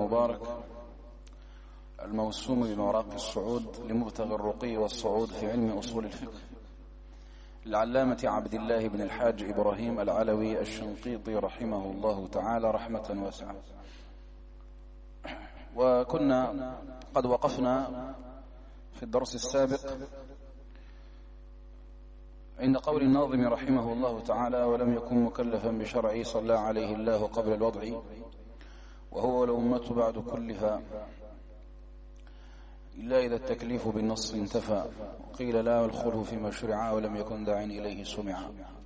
المبارك الموسوم بمراق الصعود لمبتغى الرقي والصعود في علم أصول الفقه العلامة عبد الله بن الحاج إبراهيم العلوي الشنقيطي رحمه الله تعالى رحمة واسعة. وكنا قد وقفنا في الدرس السابق عند قول الناظم رحمه الله تعالى: ولم يكن مكلفا بشرع صلى عليه الله قبل الوضع وهو والأمة بعد كلها إلا إذا التكليف بالنص انتفى قيل لا والخلف فيما شرع ولم يكن داع إليه سمعا.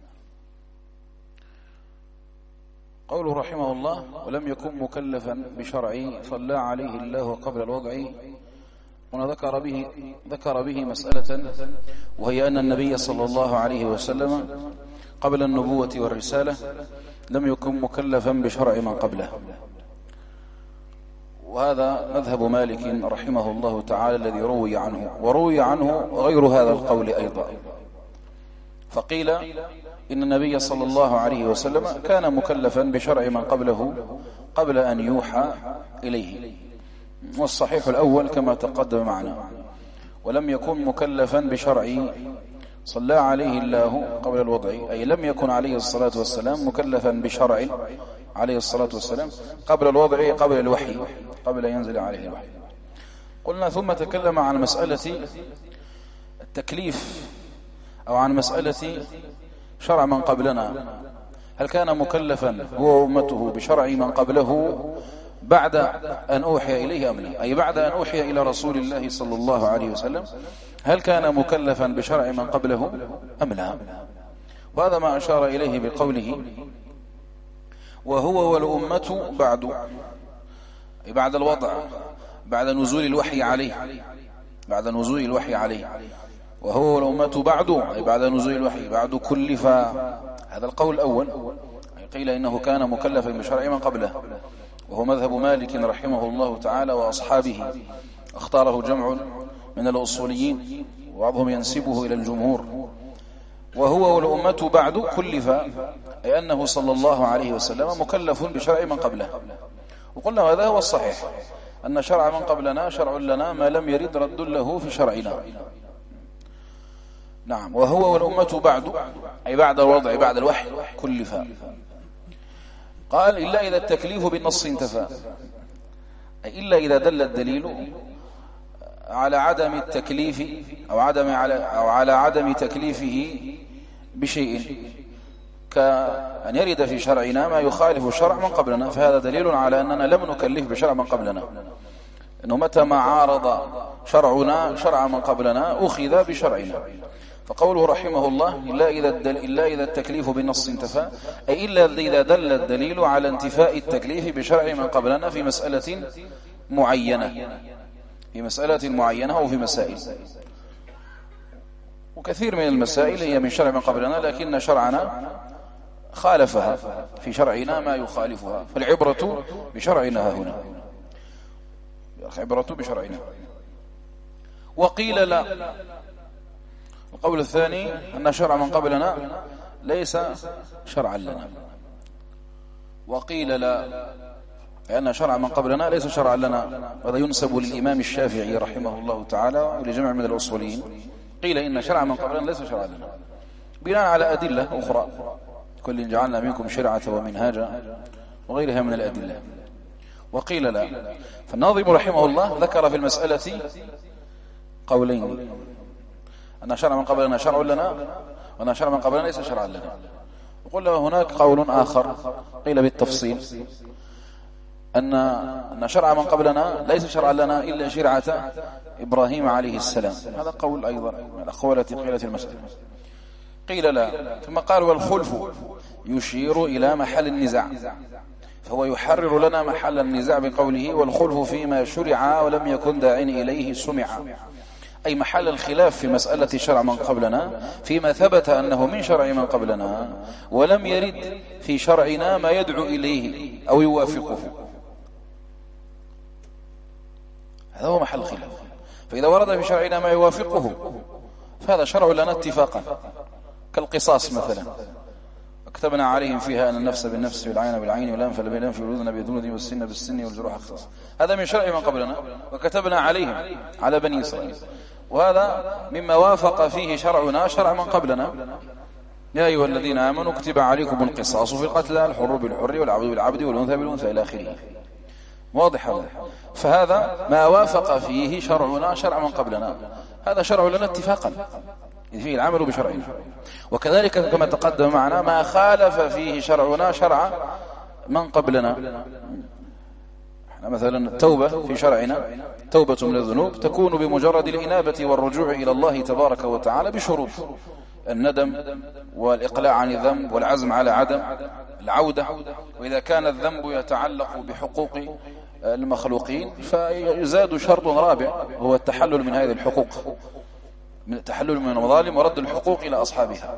قوله رحمه الله: ولم يكن مكلفا بشرع صلى عليه الله قبل الوضع. هنا ذكر به مسألة، وهي أن النبي صلى الله عليه وسلم قبل النبوة والرسالة لم يكن مكلفا بشرع من قبله، وهذا مذهب مالك رحمه الله تعالى الذي روي عنه، وروي عنه غير هذا القول أيضا. فقيل إن النبي صلى الله عليه وسلم كان مكلفا بشرع من قبله قبل أن يوحى إليه، والصحيح الأول كما تقدم معنا: ولم يكن مكلفا بشرع صلى عليه الله قبل الوضع، أي لم يكن عليه الصلاة والسلام مكلفا بشرع عليه الصلاة والسلام قبل الوضع، قبل الوحي، قبل ينزل عليه الوحي. قلنا ثم تكلم عن مسألة التكليف أو عن مسألة شرع من قبلنا، هل كان مكلفا هو وأمته بشرع من قبله بعد أن أوحي إليه أم لا؟ أي بعد أن أوحي إلى رسول الله صلى الله عليه وسلم هل كان مكلفا بشرع من قبله أم لا؟ وهذا ما أشار إليه بقوله: وهو والأمة بعد الوضع، بعد نزول الوحي عليه، بعد نزول الوحي عليه. وهو والأمة بعد نزول الوحي، بعد كلف. هذا القول الأول، قيل إنه كان مكلفا بشرع من قبله، وهو مذهب مالك رحمه الله تعالى وأصحابه، اختاره جمع من الأصوليين وبعضهم ينسبه إلى الجمهور. وهو والأمة بعد كلف، أي أنه صلى الله عليه وسلم مكلف بشرع من قبله. وقلنا هذا هو الصحيح، أن شرع من قبلنا شرع لنا ما لم يرد رد له في شرعنا. نعم. وهو والأمة بعد، أي بعد الوضع، بعد الوحي، كلف. قال: إلا إذا التكليف بالنص انتفى، أي إلا إذا دل الدليل على عدم التكليف أو على عدم تكليفه بشيء، كأن يرد في شرعنا ما يخالف الشرع من قبلنا، فهذا دليل على أننا لم نكلف بشرع من قبلنا، إنه متى ما عارض شرعنا شرع من قبلنا أخذ بشرعنا. فقوله رحمه الله: إلا إذا التكليف بالنص انتفى، أي إلا إذا دل الدليل على انتفاء التكليف بشرع من قبلنا في مسألة معينة، في مسألة معينة أو في مسائل. وكثير من المسائل هي من شرع من قبلنا، لكن شرعنا خالفها، في شرعنا ما يخالفها، فالعبرة بشرعنا هنا، العبرة بشرعنا. وقيل لا، القول الثاني أن شرع من قبلنا ليس شرعا لنا. وقيل لا، لأن شرع من قبلنا ليس شرعا لنا. هذا ينسب للإمام الشافعي رحمه الله تعالى ولجمع من الأصوليين. قيل إن شرع من قبلنا ليس شرعا لنا بناء على أدلة أخرى: كل جعلنا منكم شرعة ومنهاجا، وغيرها من الأدلة. وقيل لا. فالناظم رحمه الله ذكر في المسألة قولين: أن شرع من قبلنا شرع لنا، وأن شرع من قبلنا ليس شرعا لنا. وقل له هناك قول آخر قيل بالتفصيل: أن شرع من قبلنا ليس شرعا لنا إلا شرعة إبراهيم عليه السلام. هذا قول أيضا من الأقوال التي قيلت المسألة. قيل لا. ثم قال: والخلف يشير إلى محل النزاع، فهو يحرر لنا محل النزاع بقوله: والخلف فيما شرع ولم يكن داع إليه سمع، أي محل الخلاف في مسألة شرع من قبلنا فيما ثبت أنه من شرع من قبلنا ولم يرد في شرعنا ما يدعو إليه أو يوافقه. هذا هو محل الخلاف. فإذا ورد في شرعنا ما يوافقه فهذا شرع لنا اتفاقا، كالقصاص مثلا. وكتبنا عليهم فيها أن النفس بالنفس والعين بالعين والأنف بالأنف والأذن بالأذن والسن بالسن والجروح قصاص. هذا من شرع من قبلنا، وكتبنا عليهم على بني إسرائيل، وهذا مما وافق فيه شرعنا شرع من قبلنا. يا أيها الذين آمنوا كتب عليكم القصاص في القتلى، الحر بالحر والعبد بالعبد والأنثى بالأنثى إلى آخره. واضح هذا؟ فهذا ما وافق فيه شرعنا شرع من قبلنا، هذا شرع لنا اتفاقا، فيه العمل بشرعنا. وكذلك كما تقدم معنا ما خالف فيه شرعنا شرع من قبلنا. مثلا التوبة في شرعنا توبة من الذنوب تكون بمجرد الإنابة والرجوع إلى الله تبارك وتعالى بشروط: الندم والإقلاع عن الذنب والعزم على عدم العودة. وإذا كان الذنب يتعلق بحقوق المخلوقين فيزاد شرط رابع، هو التحلل من هذه الحقوق، من التحلل من المظالم ورد الحقوق إلى أصحابها.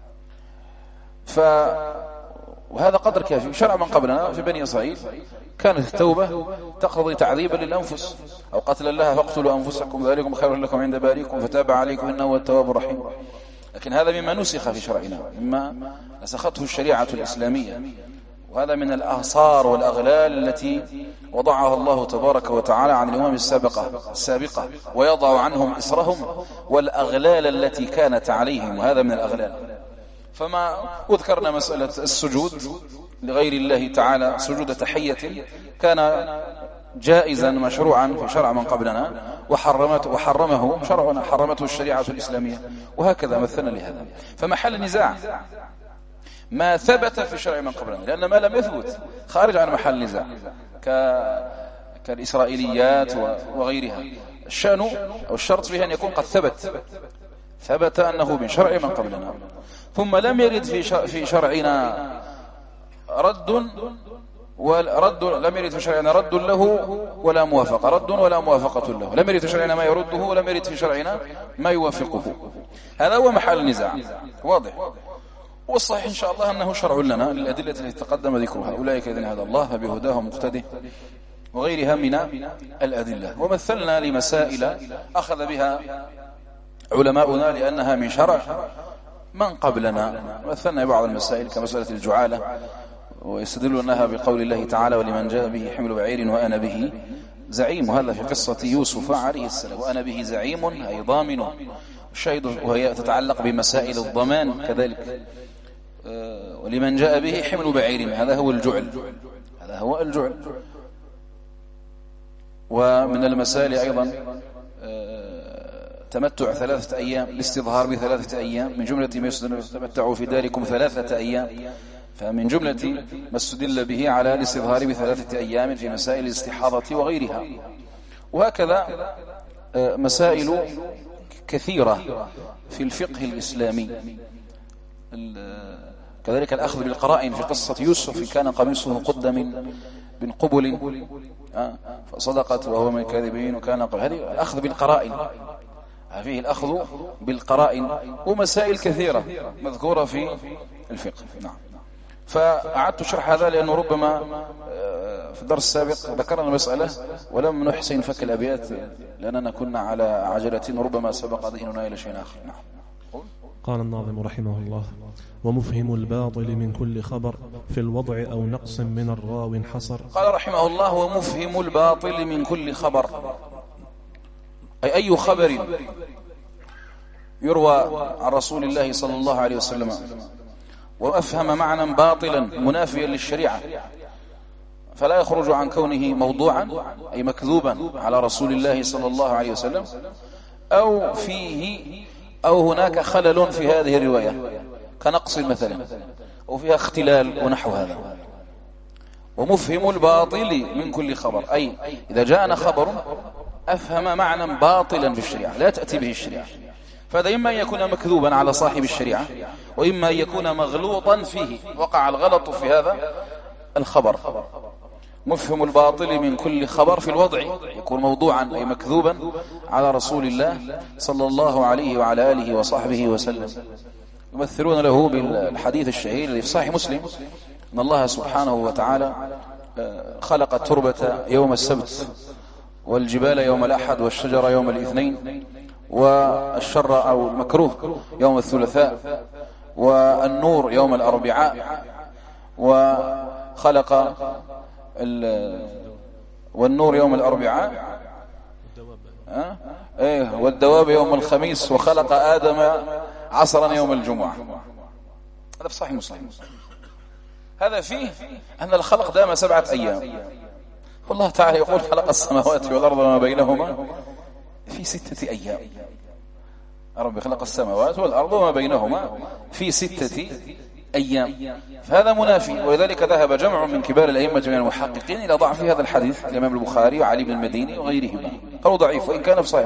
وهذا قدر كافي. شرع من قبلنا في بني إسرائيل كانت التوبة تقتضي تعذيبا للأنفس، أو قتلا لها فاقتلوا أنفسكم ذلكم خير لكم عند بارئكم فتاب عليكم إنه هو التواب الرحيم. لكن هذا مما نسخ في شرعنا، مما نسخته الشريعة الإسلامية، وهذا من الآثار والأغلال التي وضعها الله تبارك وتعالى عن الأمم السابقة ويضع عنهم إسرهم والأغلال التي كانت عليهم، وهذا من الأغلال. فما أذكرنا مسألة السجود لغير الله تعالى سجود تحية كان جائزا مشروعا في شرع من قبلنا، وحرمه شرعنا، حرمته الشريعة الإسلامية، وهكذا مثلنا لهذا. فمحل النزاع ما ثبت في الشرع من قبلنا، لأن ما لم يثبت خارج عن محل النزاع كالإسرائيليات وغيرها. الشأن أو الشرط فيها أن يكون قد ثبت أنه من شرع من قبلنا، ثم لم يرد في شرعنا رد لم يرد في شرعنا رد له ولا موافقة، رد ولا موافقة له، لم يرد في شرعنا ما يرده ولم يرد في شرعنا ما يوافقه. هذا هو محل النزاع، واضح. والصحيح إن شاء الله أنه شرع لنا للأدلة التي تقدم ذكرها: أولئك الذين هدى الله فبهداه مقتده، وغيرها من الأدلة. ومثلنا لمسائل أخذ بها علماؤنا لأنها من شرع من قبلنا. مثلنا بعض المسائل كمسألة الجعالة، ويستدلونها بقول الله تعالى: ولمن جاء به حمل بعير وأنا به زعيم. وهذا في قصة يوسف عليه السلام، وأنا به زعيم أي ضامن. الشاهد وهي تتعلق بمسائل الضمان كذلك. ولمن جاء به حمل بعير، هذا هو الجعل. ومن المسائل أيضا تمتع 3 أيام، الاستظهار ب3 أيام، من جملة ما يتمتع في داركم 3 أيام، فمن جملة ما استدل به على الاستظهار ب3 أيام في مسائل الاستحاضة وغيرها. وهكذا مسائل كثيرة في الفقه الإسلامي. كذلك الأخذ بالقرائن في قصة يوسف: كان قميصه قد من قبل فصدقت وهو من الكاذبين وكان هذه الأخذ بالقرائن، فيه الأخذ بالقرائن. ومسائل كثيرة مذكورة في الفقه. نعم. فأعدت شرح هذا لأنه ربما في الدرس السابق ذكرنا المسألة ولم نحسن فك الأبيات لأننا كنا على عجلة، وربما سبق ذهننا إلى شيء آخر. نعم. قال الناظم رحمه الله: ومفهم الباطل من كل خبر في الوضع أو نقص من الراو انحصر. قال رحمه الله: ومفهم الباطل من كل خبر، أي خبر يروى عن رسول الله صلى الله عليه وسلم وأفهم معنى باطلا منافيا للشريعة، فلا يخرج عن كونه موضوعا أي مكذوبا على رسول الله صلى الله عليه وسلم، أو هناك خلل في هذه الرواية كنقص مثلا، أو فيها اختلال ونحو هذا. ومفهم الباطل من كل خبر، أي إذا جاءنا خبر أفهم معنى باطلا في الشريعة لا تأتي به الشريعة، فهذا إما أن يكون مكذوبا على صاحب الشريعة، وإما أن يكون مغلوطا فيه، وقع الغلط في هذا الخبر. مفهم الباطل من كل خبر في الوضع يكون موضوعا أي مكذوبا على رسول الله صلى الله عليه وعلى آله وصحبه وسلم. يمثلون له بالحديث الشهير الذي في صحيح مسلم: أن الله سبحانه وتعالى خلق التربة يوم السبت، والجبال يوم الأحد، والشجر يوم الاثنين، والشر أو المكروه يوم الثلاثاء، والنور يوم الأربعاء، وخلق والنور يوم الأربعاء والدواب يوم الخميس، وخلق آدم عصرا يوم الجمعة. هذا في صحيح مسلم. هذا فيه أن الخلق دام 7 أيام، والله تعالى يقول خلق السماوات والأرض وما بينهما في 6 أيام. رب خلق السماوات والأرض وما بينهما في 6 أيام، فهذا منافي. ولذلك ذهب جمع من كبار الأئمة من المحققين إلى ضعف هذا الحديث، الإمام البخاري وعلي بن المديني وغيرهما، قالوا ضعيف وإن كان في صحيح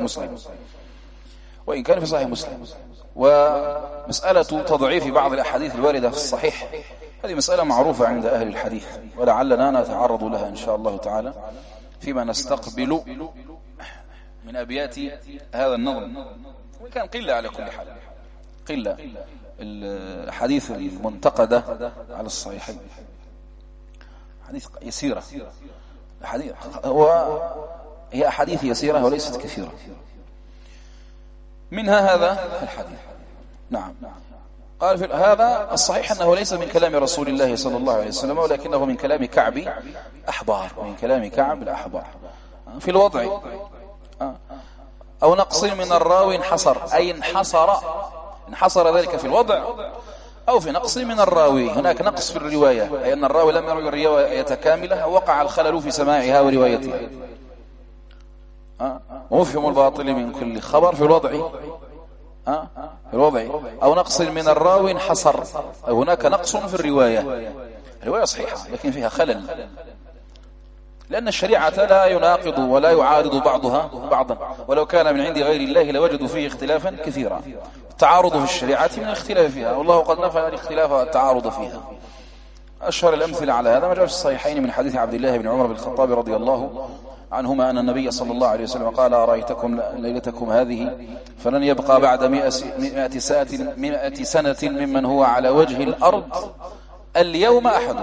مسلم. ومسألة تضعيف بعض الأحاديث الواردة في الصحيح هذه مسألة معروفة عند أهل الحديث، ولعلنا نتعرض لها إن شاء الله تعالى فيما نستقبل من أبيات هذا النظم، وكان قلة على كل حال، قلة الحديث المنتقدة على الصحيحين، حديث يسيرة، هي أحاديث يسيرة وليست كثيرة، منها هذا الحديث. نعم، قال هذا الصحيح أنه ليس من كلام رسول الله صلى الله عليه وسلم، ولكنه من كلام كعب الأحبار في الوضع، أو نقص من الراوي انحصر، أي انحصر ذلك في الوضع أو في نقص من الراوي. هناك نقص في الرواية، أي أن الراوي لم يروي الرواية كاملة، وقع الخلل في سماعها وروايتها. ومفهم الباطل من كل خبر في الوضع أو نقص من الراوي انحصر، هناك نقص في الرواية صحيحة لكن فيها خلل، لأن الشريعة لا يناقض ولا يعارض بعضها بعضا، ولو كان من عند غير الله لوجدوا فيه اختلافا كثيرا. التعارض في الشريعة من الاختلاف فيها، والله قد نفى الاختلاف والتعارض فيها. أشهر الأمثلة على هذا ما جاء في الصحيحين من حديث عبد الله بن عمر بن الخطاب رضي الله عنهما أن النبي صلى الله عليه وسلم قال: أرأيتكم ليلتكم هذه فلن يبقى بعد 100 سنة ممن هو على وجه الأرض اليوم أحد.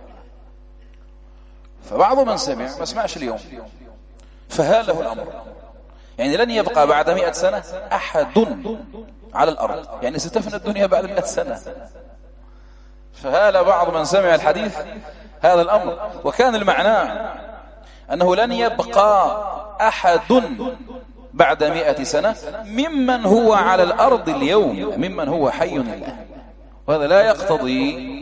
فبعض من سمع ما سمعش اليوم، فهاله الأمر، يعني لن يبقى بعد 100 سنة أحد على الأرض، يعني ستفنى الدنيا بعد 100 سنة. فهال بعض من سمع الحديث هذا الأمر، وكان المعنى أنه لن يبقى أحد بعد 100 سنة ممن هو على الأرض اليوم، ممن هو حي الآن. وهذا لا يقتضي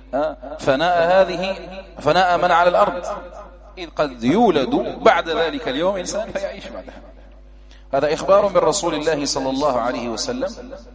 فناء من على الأرض، إذ قد يولد بعد ذلك اليوم إنسان فيعيش بعدها. هذا إخبار من رسول الله صلى الله عليه وسلم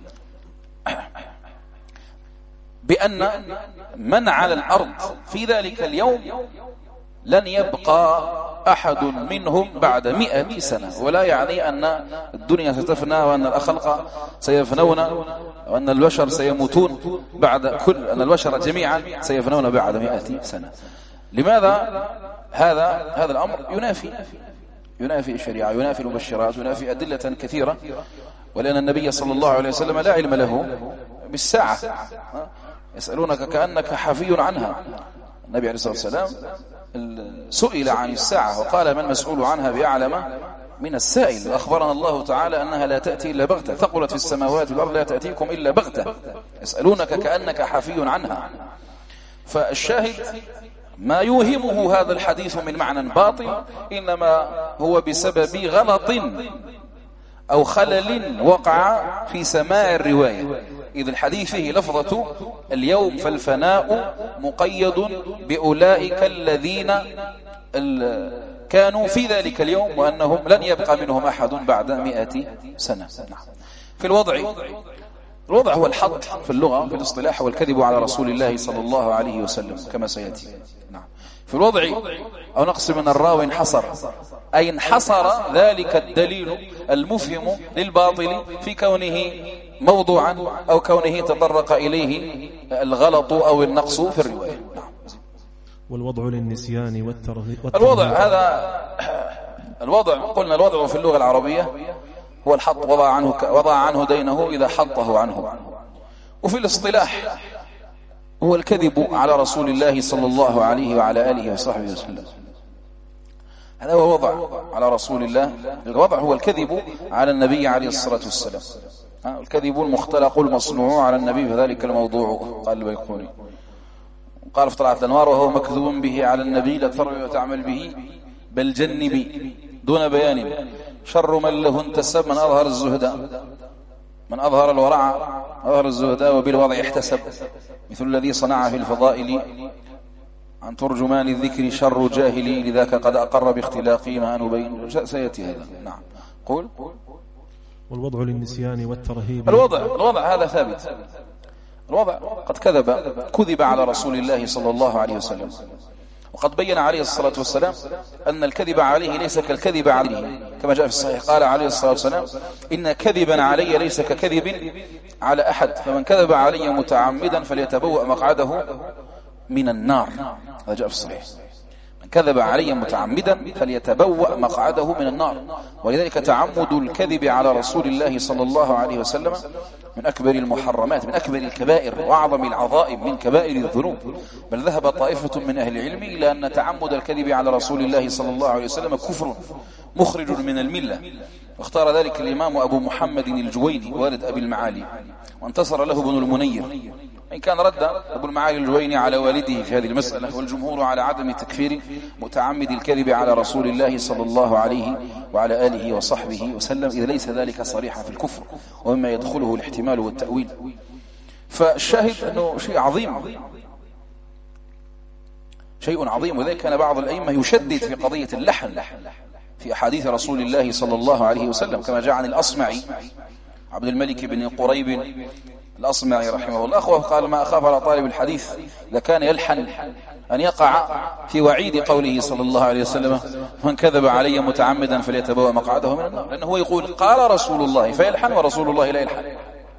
بأن من على الأرض في ذلك اليوم لن يبقى أحد منهم بعد 100 سنة، ولا يعني أن الدنيا ستفنى وأن الخلق سيفنون وأن البشر سيموتون بعد أن البشر جميعا سيفنون بعد 100 سنة. لماذا؟ هذا الأمر ينافي الشريعة، ينافي المبشرات، ينافي أدلة كثيرة، ولأن النبي صلى الله عليه وسلم لا علم له بالساعة. يسألونك كأنك حفي عنها. النبي عليه الصلاة والسلام سئل عن الساعة وقال: من مسؤول عنها بأعلم من السائل. وأخبرنا الله تعالى أنها لا تأتي إلا بغتة، ثقلت في السماوات والأرض لا تأتيكم إلا بغتة، يسألونك كأنك حفي عنها. فالشاهد ما يوهمه هذا الحديث من معنى باطل إنما هو بسبب غلط أو خلل وقع في سماع الرواية، إذ الحديث فيه لفظة اليوم، فالفناء مقيد بأولئك الذين كانوا في ذلك اليوم، وأنهم لن يبقى منهم أحد بعد 100 سنة. في الوضع هو الحط في اللغة في الاصطلاح، والكذب على رسول الله صلى الله عليه وسلم كما سيأتي. في الوضع أو نقص من الراوي انحصر، أي انحصر ذلك الدليل المفهم للباطل في كونه موضوعا أو كونه تطرق إليه الغلط أو النقص في الرواية. والوضع للنسيان والترغيب. الوضع قلنا الوضع في اللغة العربية هو الحط، وضع عنه دينه إذا حطه عنه. وفي الاصطلاح هو الكذب على رسول الله صلى الله عليه وعلى آله وصحبه وسلم. هذا هو وضع على رسول الله. الوضع هو الكذب على النبي عليه الصلاة والسلام، الكذب المختلق المصنوع على النبي، فذلك الموضوع. قال البيقوني قال في طلعة الأنوار: وهو مكذوب به على النبي لا تروي وتعمل به بل جنبي دون بيان، شر من له انتسب من أظهر الزهد، من أظهر الورع أظهر الزهد وبالوضع احتسب، مثل الذي صنع في الفضائل عن ترجمان الذكر شر جاهلي، لذاك قد أقر باختلاقي ما نبين. سيأتي هذا. نعم. قول. والوضع للنسيان والترهيب. الوضع هذا ثابت. الوضع قد كذب على رسول الله صلى الله عليه وسلم، وقد بين عليه الصلاة والسلام أن الكذب عليه ليس كالكذب عليه، كما جاء في الصحيح قال عليه الصلاة والسلام: إن كذبا علي ليس ككذب على أحد، فمن كذب علي متعمدا فليتبوأ مقعده من النار. هذا جاء في الصحيح: من كذب علي متعمدا فليتبوأ مقعده من النار. ولذلك تعمد الكذب على رسول الله صلى الله عليه وسلم من أكبر المحرمات، من أكبر الكبائر وأعظم العظائم من كبائر الذنوب. بل ذهب طائفة من أهل العلم إلى أن تعمد الكذب على رسول الله صلى الله عليه وسلم كفر مخرج من الملة، واختار ذلك الإمام أبو محمد الجويني والد أبي المعالي، وانتصر له ابن المنير، إن كان رد أبو المعالي الجويني على والده في هذه المسألة، والجمهور على عدم تكفير متعمد الكذب على رسول الله صلى الله عليه وعلى آله وصحبه وسلم، إذا ليس ذلك صريحا في الكفر، ومما يدخله الاحتمال والتأويل. فالشاهد أنه شيء عظيم، وذلك كان بعض الأئمة يشدد في قضية اللحن في أحاديث رسول الله صلى الله عليه وسلم، كما جاء عن الأصمعي عبد الملك بن قريب الأصمعي رحمه الله، قال: ما أخاف على طالب الحديث إذا كان يلحن أن يقع في وعيد قوله صلى الله عليه وسلم: من كذب علي متعمدا فليتبوأ مقعده من النار، لأنه هو يقول قال رسول الله فيلحن ورسول الله لا يلحن.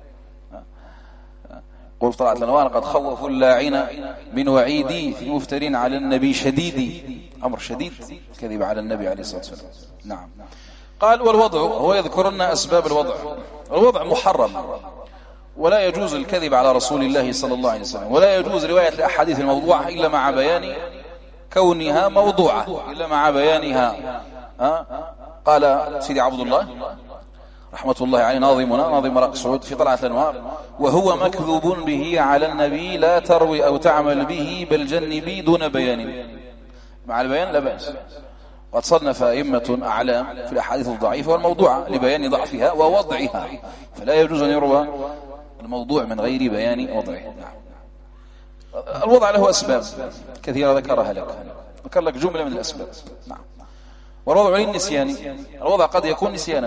قل طلعت الأنوار: قد خوفوا اللاعين من وعيدي في مفترين على النبي شديدي، أمر شديد كذب على النبي عليه الصلاة والسلام. نعم. قال: والوضع هو يذكر لنا أسباب الوضع. الوضع محرم، ولا يجوز الكذب على رسول الله صلى الله عليه وسلم، ولا يجوز رواية الأحاديث الموضوعة إلا مع بيان كونها موضوعة، إلا مع بيانها. قال سيدي عبد الله رحمة الله عليه ناظم رأس سعود في طلعة الأنوار: وهو مكذوب به على النبي لا تروي أو تعمل به بل جنبي دون بيان. مع البيان لا بأس. قد صنف أئمة أعلام في الأحاديث الضعيفة والموضوعة لبيان ضعفها ووضعها، فلا يجوز أن يروى الموضوع من غير بيان وضعه. الوضع له أسباب كثيرة ذكرها لك، ذكر لك جملة من الأسباب. نعم. والوضع للنسيان، الوضع قد يكون نسيانا،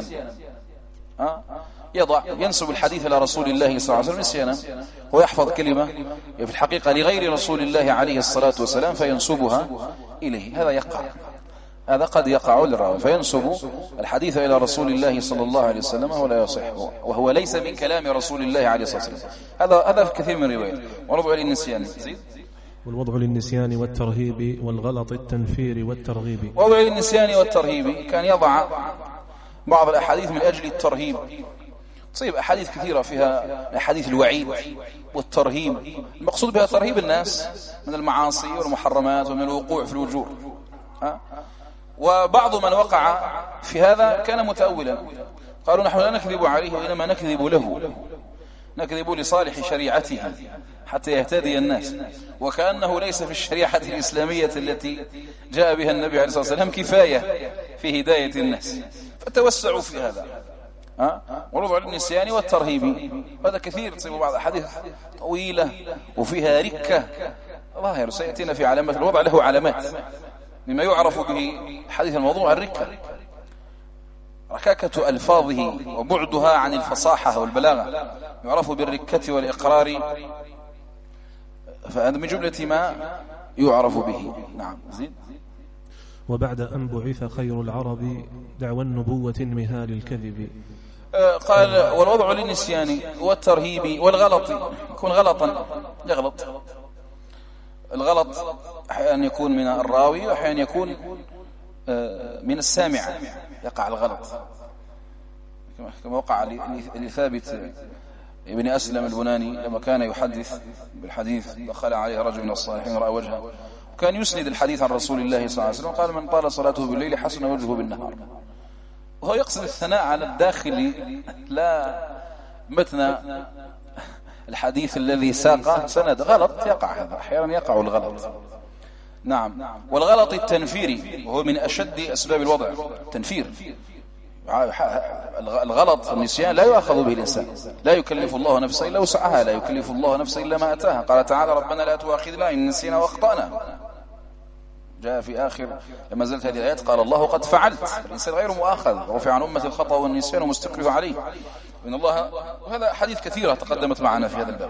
ينسب الحديث إلى رسول الله صلى الله عليه وسلم نسيانا، ويحفظ كلمة في الحقيقة لغير رسول الله عليه الصلاة والسلام فينسبها إليه. هذا يقع، هذا قد يقع للراوي فينسب الحديث إلى رسول الله صلى الله عليه وسلم ولا يصح، وهو ليس من كلام رسول الله عليه الصلاة والسلام. هذا في كثير من الروايات. والوضع للنسيان. والوضع للنسيان والترهيب والغلط التنفير والترغيب. وضع للنسيان والترهيب كان يضع بعض الأحاديث من أجل الترهيب. تصيب أحاديث كثيرة فيها أحاديث الوعيد والترهيب، المقصود بها ترهيب الناس من المعاصي والمحرمات ومن الوقوع في الوجور. وبعض من وقع في هذا كان متأولا، قالوا: نحن لا نكذب عليه وإنما نكذب له، نكذب لصالح شريعته حتى يهتدي الناس، وكأنه ليس في الشريعة الإسلامية التي جاء بها النبي عليه الصلاة والسلام كفاية في هداية الناس، فتوسعوا في هذا. والوضع للنسيان والترهيب هذا كثير، تصيب بعض الحديث طويلة وفيها ركة ظاهر، سيأتينا في علامات. الوضع له علامات، مما يعرف به حديث الموضوع الركة، ركاكة ألفاظه وبعدها عن الفصاحة والبلاغة، يعرف بالركة والإقرار، فهذا من جملة ما يعرف به. نعم. زين. وبعد أن بعث خير العرب دعوى النبوة مهال الكذب. قال: والوضع للنسيان والترهيب والغلط، يكون غلطا، يغلط. الغلط أحيانا يكون من الراوي وأحيانا يكون من السامع، يقع الغلط، كما وقع لثابت ابن أسلم البناني لما كان يحدث بالحديث، دخل عليه رجل من الصالحين رأى وجهه كان يسند الحديث عن رسول الله صلى الله عليه وسلم، قال من طال صلاته بالليل حسن وجهه بالنهار. وهو يقصد الثناء على الداخل لا متن الحديث الذي ساق سند. غلط يقع هذا، أحيانا يقع الغلط. نعم. والغلط التنفيري وهو من أشد أسباب الوضع، التنفير. الغلط النسيان لا يؤاخذ به الإنسان، لا يكلف الله نفسا إلا وسعها، لا يكلف الله نفسا إلا ما أتاها. قال تعالى ربنا لا تؤاخذنا إن نسينا وأخطأنا. جاء في آخر لما نزلت هذه الآيات قال الله قد فعلت. الإنسان غير مؤاخذ، رفع عن أمة الخطأ والنسيان ومستكره عليه إن الله. وهذا حديث كثيرة تقدمت معنا في هذا الباب.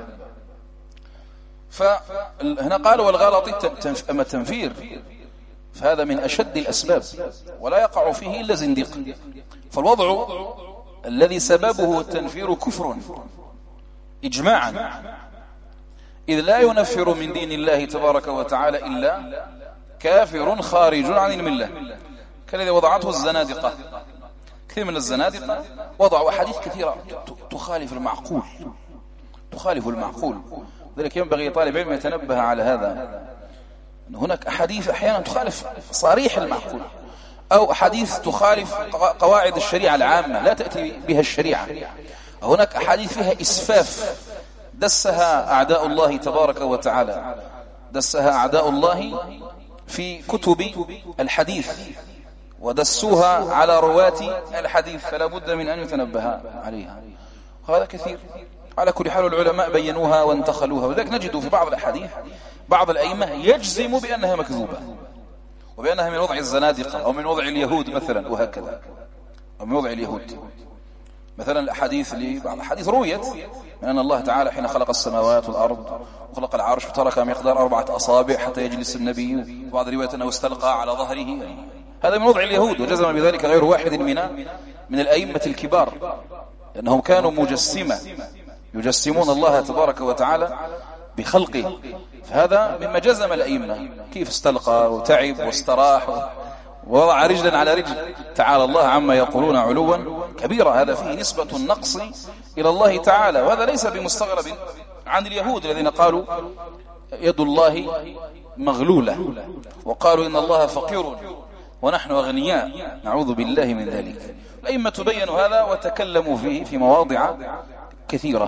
فهنا قال والغلط أما التنفير فهذا من أشد الأسباب ولا يقع فيه إلا زنديق. فالوضع الذي سببه التنفير كفر إجماعا، إذ لا ينفر من دين الله تبارك وتعالى إلا كافر خارج عن الملة، كالذي وضعته الزنادقة. كثير من الزنادقة وضعوا أحاديث كثيرة تخالف المعقول، تخالف المعقول. لذلك ينبغي طالب علم يتنبه على هذا، أن هناك أحاديث أحيانا تخالف صريح المعقول، أو أحاديث تخالف قواعد الشريعة العامة لا تأتي بها الشريعة. هناك أحاديث فيها إسفاف دسها أعداء الله تبارك وتعالى، دسها أعداء الله في كتب الحديث ودسوها على رواة الحديث، فلا بد من أن يتنبه عليها. وهذا كثير. على كل حال العلماء بينوها وانتخلوها. وذلك نجد في بعض الأحاديث بعض الأئمة يجزم بأنها مكذوبة وبأنها من وضع الزنادقة أو من وضع اليهود مثلا، وهكذا، أو من وضع اليهود. مثلا الأحاديث بعض الأحاديث رويت من أن الله تعالى حين خلق السماوات والأرض وخلق العرش وترك مقدار 4 أصابع حتى يجلس النبي، وبعض رواية أنه استلقى على ظهره. هذا من وضع اليهود، وجزم بذلك غير واحد من الأئمة الكبار، لأنهم كانوا مجسمة يجسمون الله تبارك وتعالى بخلقه. فهذا مما جزم الأئمة، كيف استلقى وتعب واستراح ووضع رجلا على رجل. تعالى الله عما يقولون علوا كبيرا. هذا فيه نسبة النقص إلى الله تعالى، وهذا ليس بمستغرب عن اليهود الذين قالوا يد الله مغلولة، وقالوا إن الله فقير ونحن أغنياء، نعوذ بالله من ذلك. الأئمة بينوا هذا وتكلموا فيه في مواضع كثيرة.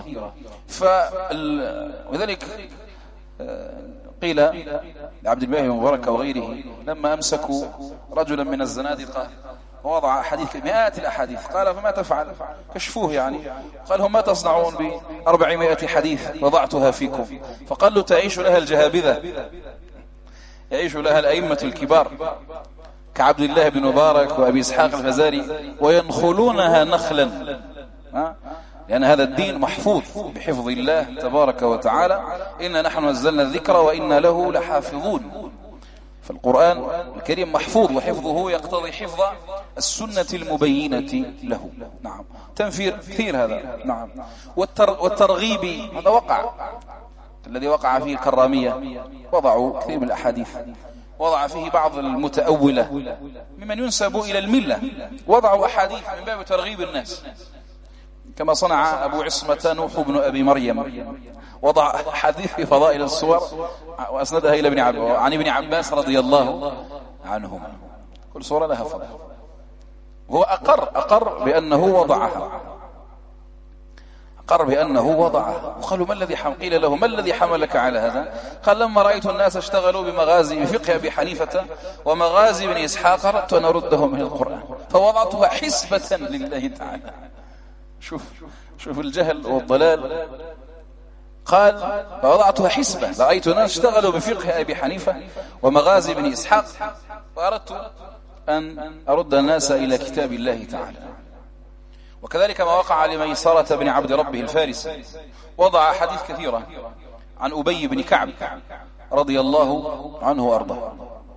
ولذلك قيل لعبد الله بن مبارك وغيره لما أمسكوا رجلا من الزنادقة ووضع حديث مئات الأحاديث، قال فما تفعل؟ كشفوه يعني. قال هم ما تصنعون ب400 حديث وضعتها فيكم؟ فقال له تعيش لها الجهابذة، يعيش لها الأئمة الكبار كعبد الله بن مبارك وأبي إسحاق الفزاري، وينخلونها نخلا، لأن هذا الدين محفوظ بحفظ الله تبارك وتعالى. إنا نحن نزلنا الذكر وإنا له لحافظون. فالقرآن الكريم محفوظ، وحفظه يقتضي حفظ السنة المبينة له. نعم. تنفير كثير هذا. نعم. والترغيب هذا وقع، الذي وقع فيه الكرامية، وضعوا كثير من الأحاديث، وضع فيه بعض المتأولة ممن ينسب إلى الملة، وضعوا أحاديث من باب ترغيب الناس، كما صنع أبو عصمة نوح بن أبي مريم، وضع حديث في فضائل الصور وأسندها إلى عن ابن عباس رضي الله عنهما. كل صورة لها فضل. هو أقر بأنه وضعها، أقر بأنه وضعها. وقالوا ما الذي قيل له ما الذي حملك على هذا؟ قال لما رأيت الناس اشتغلوا بمغازي بفقه أبي حنيفة ومغازي بن إسحاق أردت أن أردهم من القرآن فوضعتها حسبة لله تعالى. شوف الجهل والضلال. قال فوضعتها حسبة، رأيت الناس اشتغلوا بفقه أبي حنيفة ومغازي بن إسحاق وأردت أن أرد الناس إلى كتاب الله تعالى. وكذلك ما وقع لميسرة بن عبد ربه الفارسي، وضع حديث كثيرة عن أبي بن كعب رضي الله عنه وأرضاه.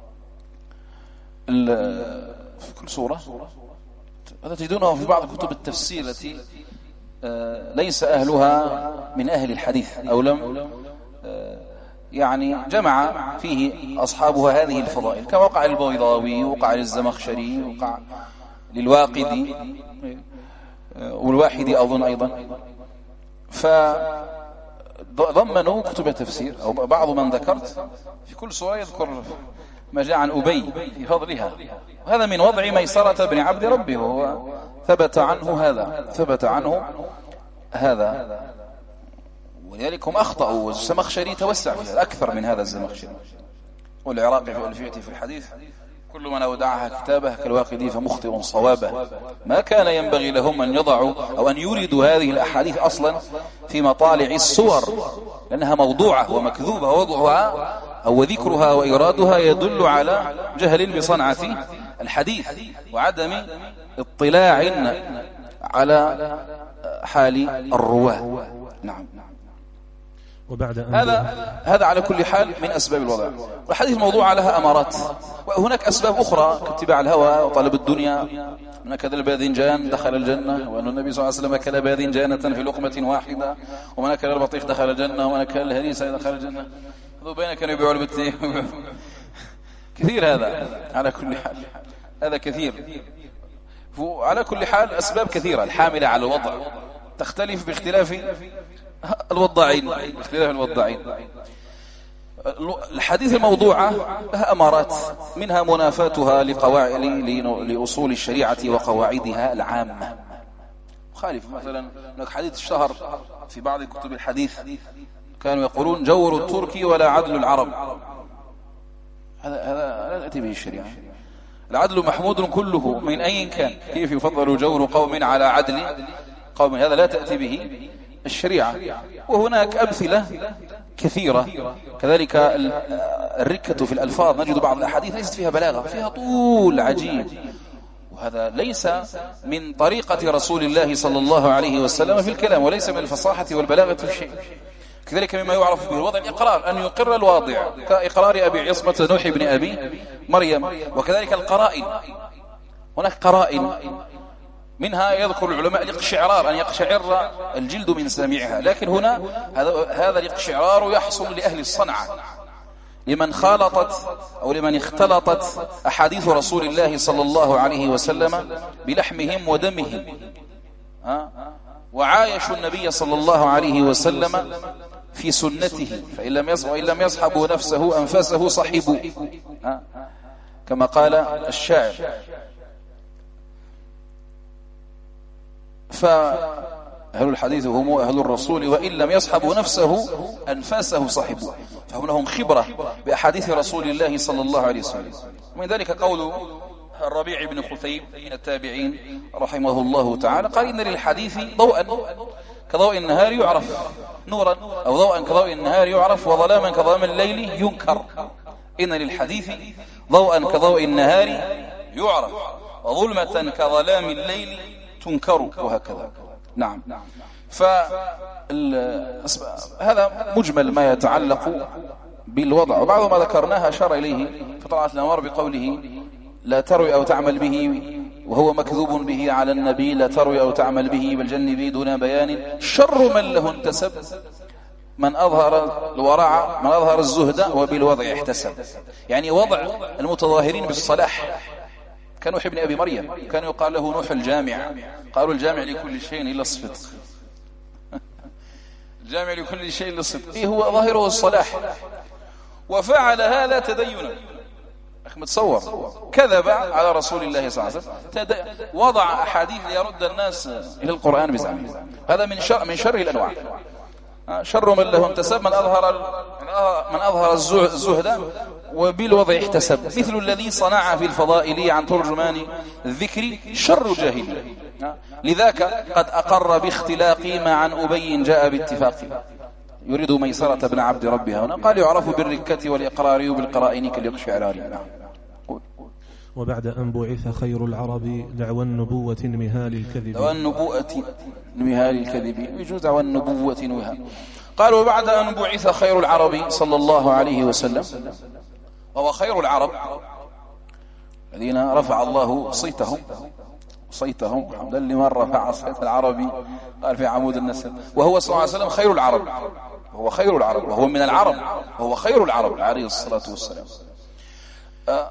في كل سورة هذا تجدونه في بعض كتب التفسير التي ليس أهلها من أهل الحديث، أو لم يعني جمع فيه أصحابها هذه الفضائل، كما وقع للبيضاوي، وقع للزمخشري، وقع للواقدي والواحدي أظن أيضا. ضمنوا كتب التفسير أو بعض من ذكرت في كل سورة يذكر ما جاء عن أبي في فضلها، هذا من وضع ميسرة بن عبد ربه، وهو ثبت عنه هذا ولذلك هم أخطأوا. والزمخشري توسع فيها أكثر من هذا الزمخشري، والعراقي في ألفيته في الحديث كل من أودعها كتابه كالواقدي فمخطئ صوابه. ما كان ينبغي لهم أن يضعوا أو أن يوردوا هذه الأحاديث أصلا في مطالع السور، لأنها موضوعة ومكذوبة، ووضعها أو ذكرها وإيرادها يدل على جهل بصنعة الحديث وعدم اطلاع على حال الرواه. نعم. وبعد هذا على كل حال من أسباب الوضع. والحديث الموضوع لها أمارات، وهناك أسباب أخرى كاتباع الهوى وطلب الدنيا. هناك الباذنجان دخل الجنة، وأن النبي صلى الله عليه وسلم أكل باذنجانة في لقمة واحدة، ومن أكل البطيخ دخل الجنة، ومن أكل الهريسة دخل الجنة. ذوبين كانوا يبيعوا البطيخ كثير. هذا على كل حال هذا كثير. على كل حال أسباب كثيرة الحاملة على الوضع تختلف باختلاف الوضعين. الحديث الموضوعة لها أمارات، منها منافاتها لأصول الشريعة وقواعدها العامة. مخالف مثلا هناك حديث اشتهر في بعض كتب الحديث، كانوا يقولون جور التركي ولا عدل العرب. هذا لا تأتي به الشريعة. العدل محمود كله من أي كان، كيف يفضل جور قوم على عدل قوم؟ هذا لا تأتي به الشريعة. وهناك أمثلة كثيرة كذلك. الركة في الألفاظ، نجد بعض الأحاديث ليست فيها بلاغة، فيها طول عجيب، وهذا ليس من طريقة رسول الله صلى الله عليه وسلم في الكلام، وليس من الفصاحة والبلاغة في شيء. كذلك مما يعرف بالوضع الإقرار، أن يقر الواضع كإقرار أبي عصمة نوح بن أبي مريم. وكذلك القرائن، هناك قرائن منها يذكر العلماء الاقشعرار، أن يقشعر الجلد من سامعها. لكن هنا هذا الاقشعرار يحصل لأهل الصنعة، لمن خالطت أو لمن اختلطت أحاديث رسول الله صلى الله عليه وسلم بلحمهم ودمهم، وعايشوا النبي صلى الله عليه وسلم في سنته، فإن لم يصحبوا نفسه أنفاسه صحبوا، كما قال الشاعر. فأهل الحديث هم أهل الرسول، وإن لم يصحبوا نفسه أنفاسه صحبوا، فهم لهم خبرة بأحاديث رسول الله صلى الله عليه وسلم. ومن ذلك قول الربيع بن خثيب من التابعين رحمه الله تعالى، قال إن للحديث ضوءا كضوء النهار يعرف، نورا أو ضوءا كضوء النهار يعرف، وظلاما كظلام الليل ينكر. إن للحديث ضوءا كضوء النهار يعرف، وظلمة كظلام الليل تنكر، وهكذا. نعم. فهذا مجمل ما يتعلق بالوضع. وبعض ما ذكرناها أشار إليه في طلعة الأنوار بقوله لا تروي أو تعمل به وهو مكذوب به على النبي، لا تروي أو تعمل به بل جنبي دون بيان، شر من له انتسب من أظهر الورع، من أظهر الزهد وبالوضع احتسب. يعني وضع المتظاهرين بالصلاح كنوح ابن أبي مريم، كان يقال له نوح الجامع، قالوا الجامع لكل شيء إلا الصدق. الجامع لكل شيء إلا الصدق، إيه هو ظاهره الصلاح، وفعل هذا تدينا. أخي متصور كذب على رسول الله صلى الله عليه وسلم، وضع أحاديث ليرد الناس إلى القرآن بزعمه. هذا من شر الأنواع. شر من له انتسب من أظهر الزهد وبالوضع احتسب، مثل الذي صنع في الفضائل عن ترجمان الذكر شر جاهل. لذاك قد أقر باختلاقي ما عن أبي جاء باتفاق، يريد ميسرة بن عبد ربها. هنا قال يعرف بالركة والإقرار وبالقرائن كاليقشعرار. وبعد أن بعث خير العرب دعوى النبوة نمهال الكذب، دعوى النبوة نمهال الكذب، يجوز دعوى النبوة نمهال. قال وبعد أن بعث خير العرب صلى الله عليه وسلم، وهو خير العرب الذين رفع الله صيتهم حمدا لمن رفع صيت العربي، قال في عمود النسل، وهو صلى الله عليه وسلم خير العرب، وهو خير العرب، وهو من العرب، وهو خير العرب عليه الصلاة والسلام.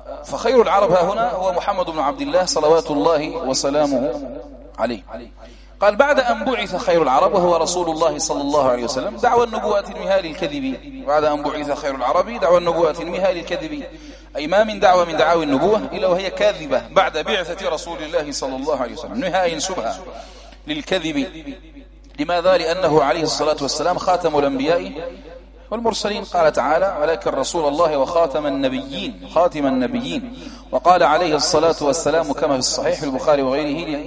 فخير العرب ها هنا هو محمد بن عبد الله صلوات الله وسلامه عليه. قال بعد أن بعث خير العرب وهو رسول الله صلى الله عليه وسلم دعوى النبوة المهال الكذب. بعد أن بعث خير العرب دعوى النبوة المهال الكذب، أي ما من دعوة من دعاوي النبوة إلا وهي كاذبة بعد بعثة رسول الله صلى الله عليه وسلم، نهاية ينسبها للكذب. لماذا؟ لأنه عليه الصلاة والسلام خاتم الأنبياء والمرسلين. قال تعالى ولكن رسول الله وخاتم النبيين، خاتم النبيين. وقال عليه الصلاة والسلام كما في الصحيح في البخاري وغيره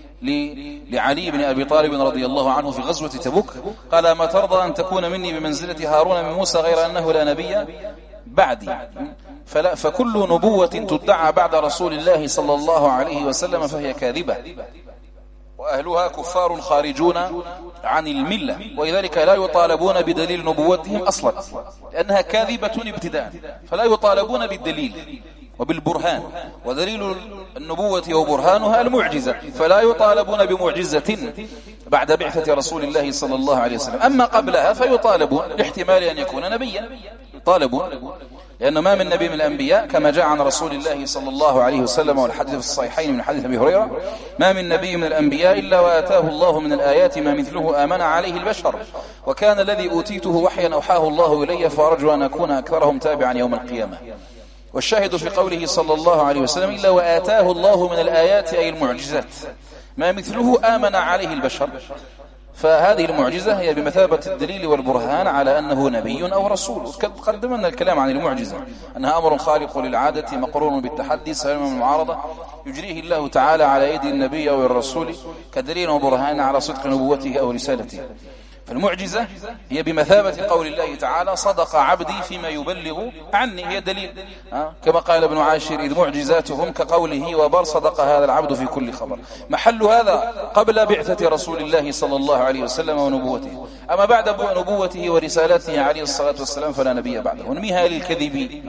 لعلي بن أبي طالب رضي الله عنه في غزوة تبوك، قال ما ترضى أن تكون مني بمنزلة هارون من موسى غير أنه لا نبي بعدي. فكل نبوة تدعى بعد رسول الله صلى الله عليه وسلم فهي كاذبة، وأهلها كفار خارجون عن الملة، ولذلك لا يطالبون بدليل نبوتهم أصلا لأنها كاذبة ابتداء، فلا يطالبون بالدليل وبالبرهان، ودليل النبوة وبرهانها المعجزة، فلا يطالبون بمعجزة بعد بعثة رسول الله صلى الله عليه وسلم. أما قبلها فيطالبون لاحتمال أن يكون نبيا، يطالبون، لأن ما من نبي من الأنبياء كما جاء عن رسول الله صلى الله عليه وسلم والحديث في الصحيحين من حديث أبي هريرة ما من نبي من الأنبياء إلا وآتاه الله من الآيات ما مثله آمن عليه البشر، وكان الذي أوتيته وحيا أوحاه الله إلي فأرجو أن أكون أكثرهم تابعا يوم القيامة. والشاهد في قوله صلى الله عليه وسلم إلا وآتاه الله من الآيات أي المعجزات ما مثله آمن عليه البشر، فهذه المعجزة هي بمثابة الدليل والبرهان على أنه نبي أو رسول. قدمنا الكلام عن المعجزة أنها أمر خارق للعادة مقرون بالتحدي سالم من المعارضة يجريه الله تعالى على يد النبي أو الرسول كدليل وبرهان على صدق نبوته أو رسالته. فالمعجزة هي بمثابة قول الله تعالى صدق عبدي فيما يبلغ عني، هي دليل كما قال ابن عاشر إذ معجزاتهم كقوله وبر صدق هذا العبد في كل خبر. محل هذا قبل بعثة رسول الله صلى الله عليه وسلم ونبوته، أما بعد نبوته ورسالته عليه الصلاة والسلام فلا نبي بعده. ونميها للكذب.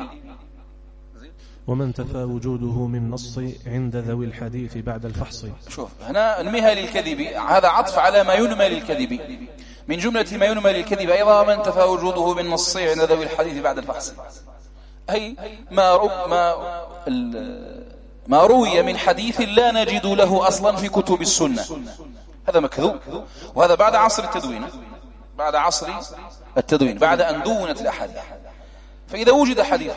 ومن تفى وجوده من نص عند ذوي الحديث بعد الفحص. شوف هنا نميها للكذب، هذا عطف على ما ينمى للكذب. من جملة ما ينمى للكذب أيضا من تفى وجوده من نص عند ذوي الحديث بعد الفحص، أي ما روي من حديث لا نجد له أصلا في كتب السنة، هذا مكذوب. وهذا بعد عصر التدوين، بعد عصر التدوين، بعد أن دونت الأحاديث. فإذا وجد حديث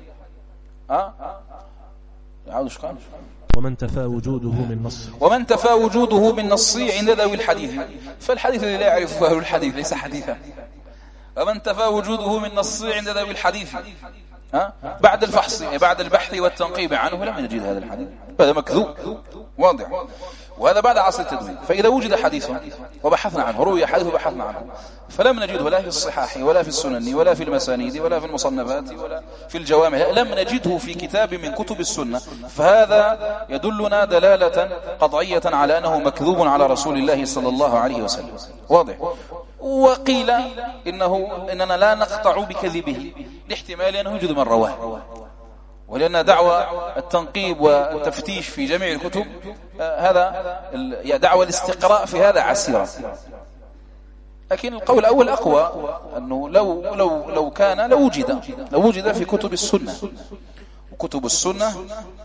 ومن تفى وجوده من نص، ومن تفى وجوده من نص عند ذوي الحديث، فالحديث الذي لا يعرفه أهل الحديث ليس حديثا. ومن تفى وجوده من نص عند ذوي الحديث بعد الفحص بعد البحث والتنقيب عنه لم نجد هذا الحديث، هذا مكذوب واضح. وهذا بعد عصر التدوين. فإذا وجد حديث وبحثنا عنه، روي حديث وبحثنا عنه، فلم نجده لا في الصحاح ولا في السنن ولا في المسانيد ولا في المصنفات ولا في الجوامع، لم نجده في كتاب من كتب السنة، فهذا يدلنا دلالة قطعية على أنه مكذوب على رسول الله صلى الله عليه وسلم. واضح. وقيل إننا لا نقطع بكذبه لاحتمال أنه يوجد من رواه، ولأن دعوى التنقيب والتفتيش في جميع الكتب هذا دعوى الاستقراء في هذا عسيرة. لكن القول الأول أقوى، أنه لو كان لوجد في كتب السنة. وكتب السنة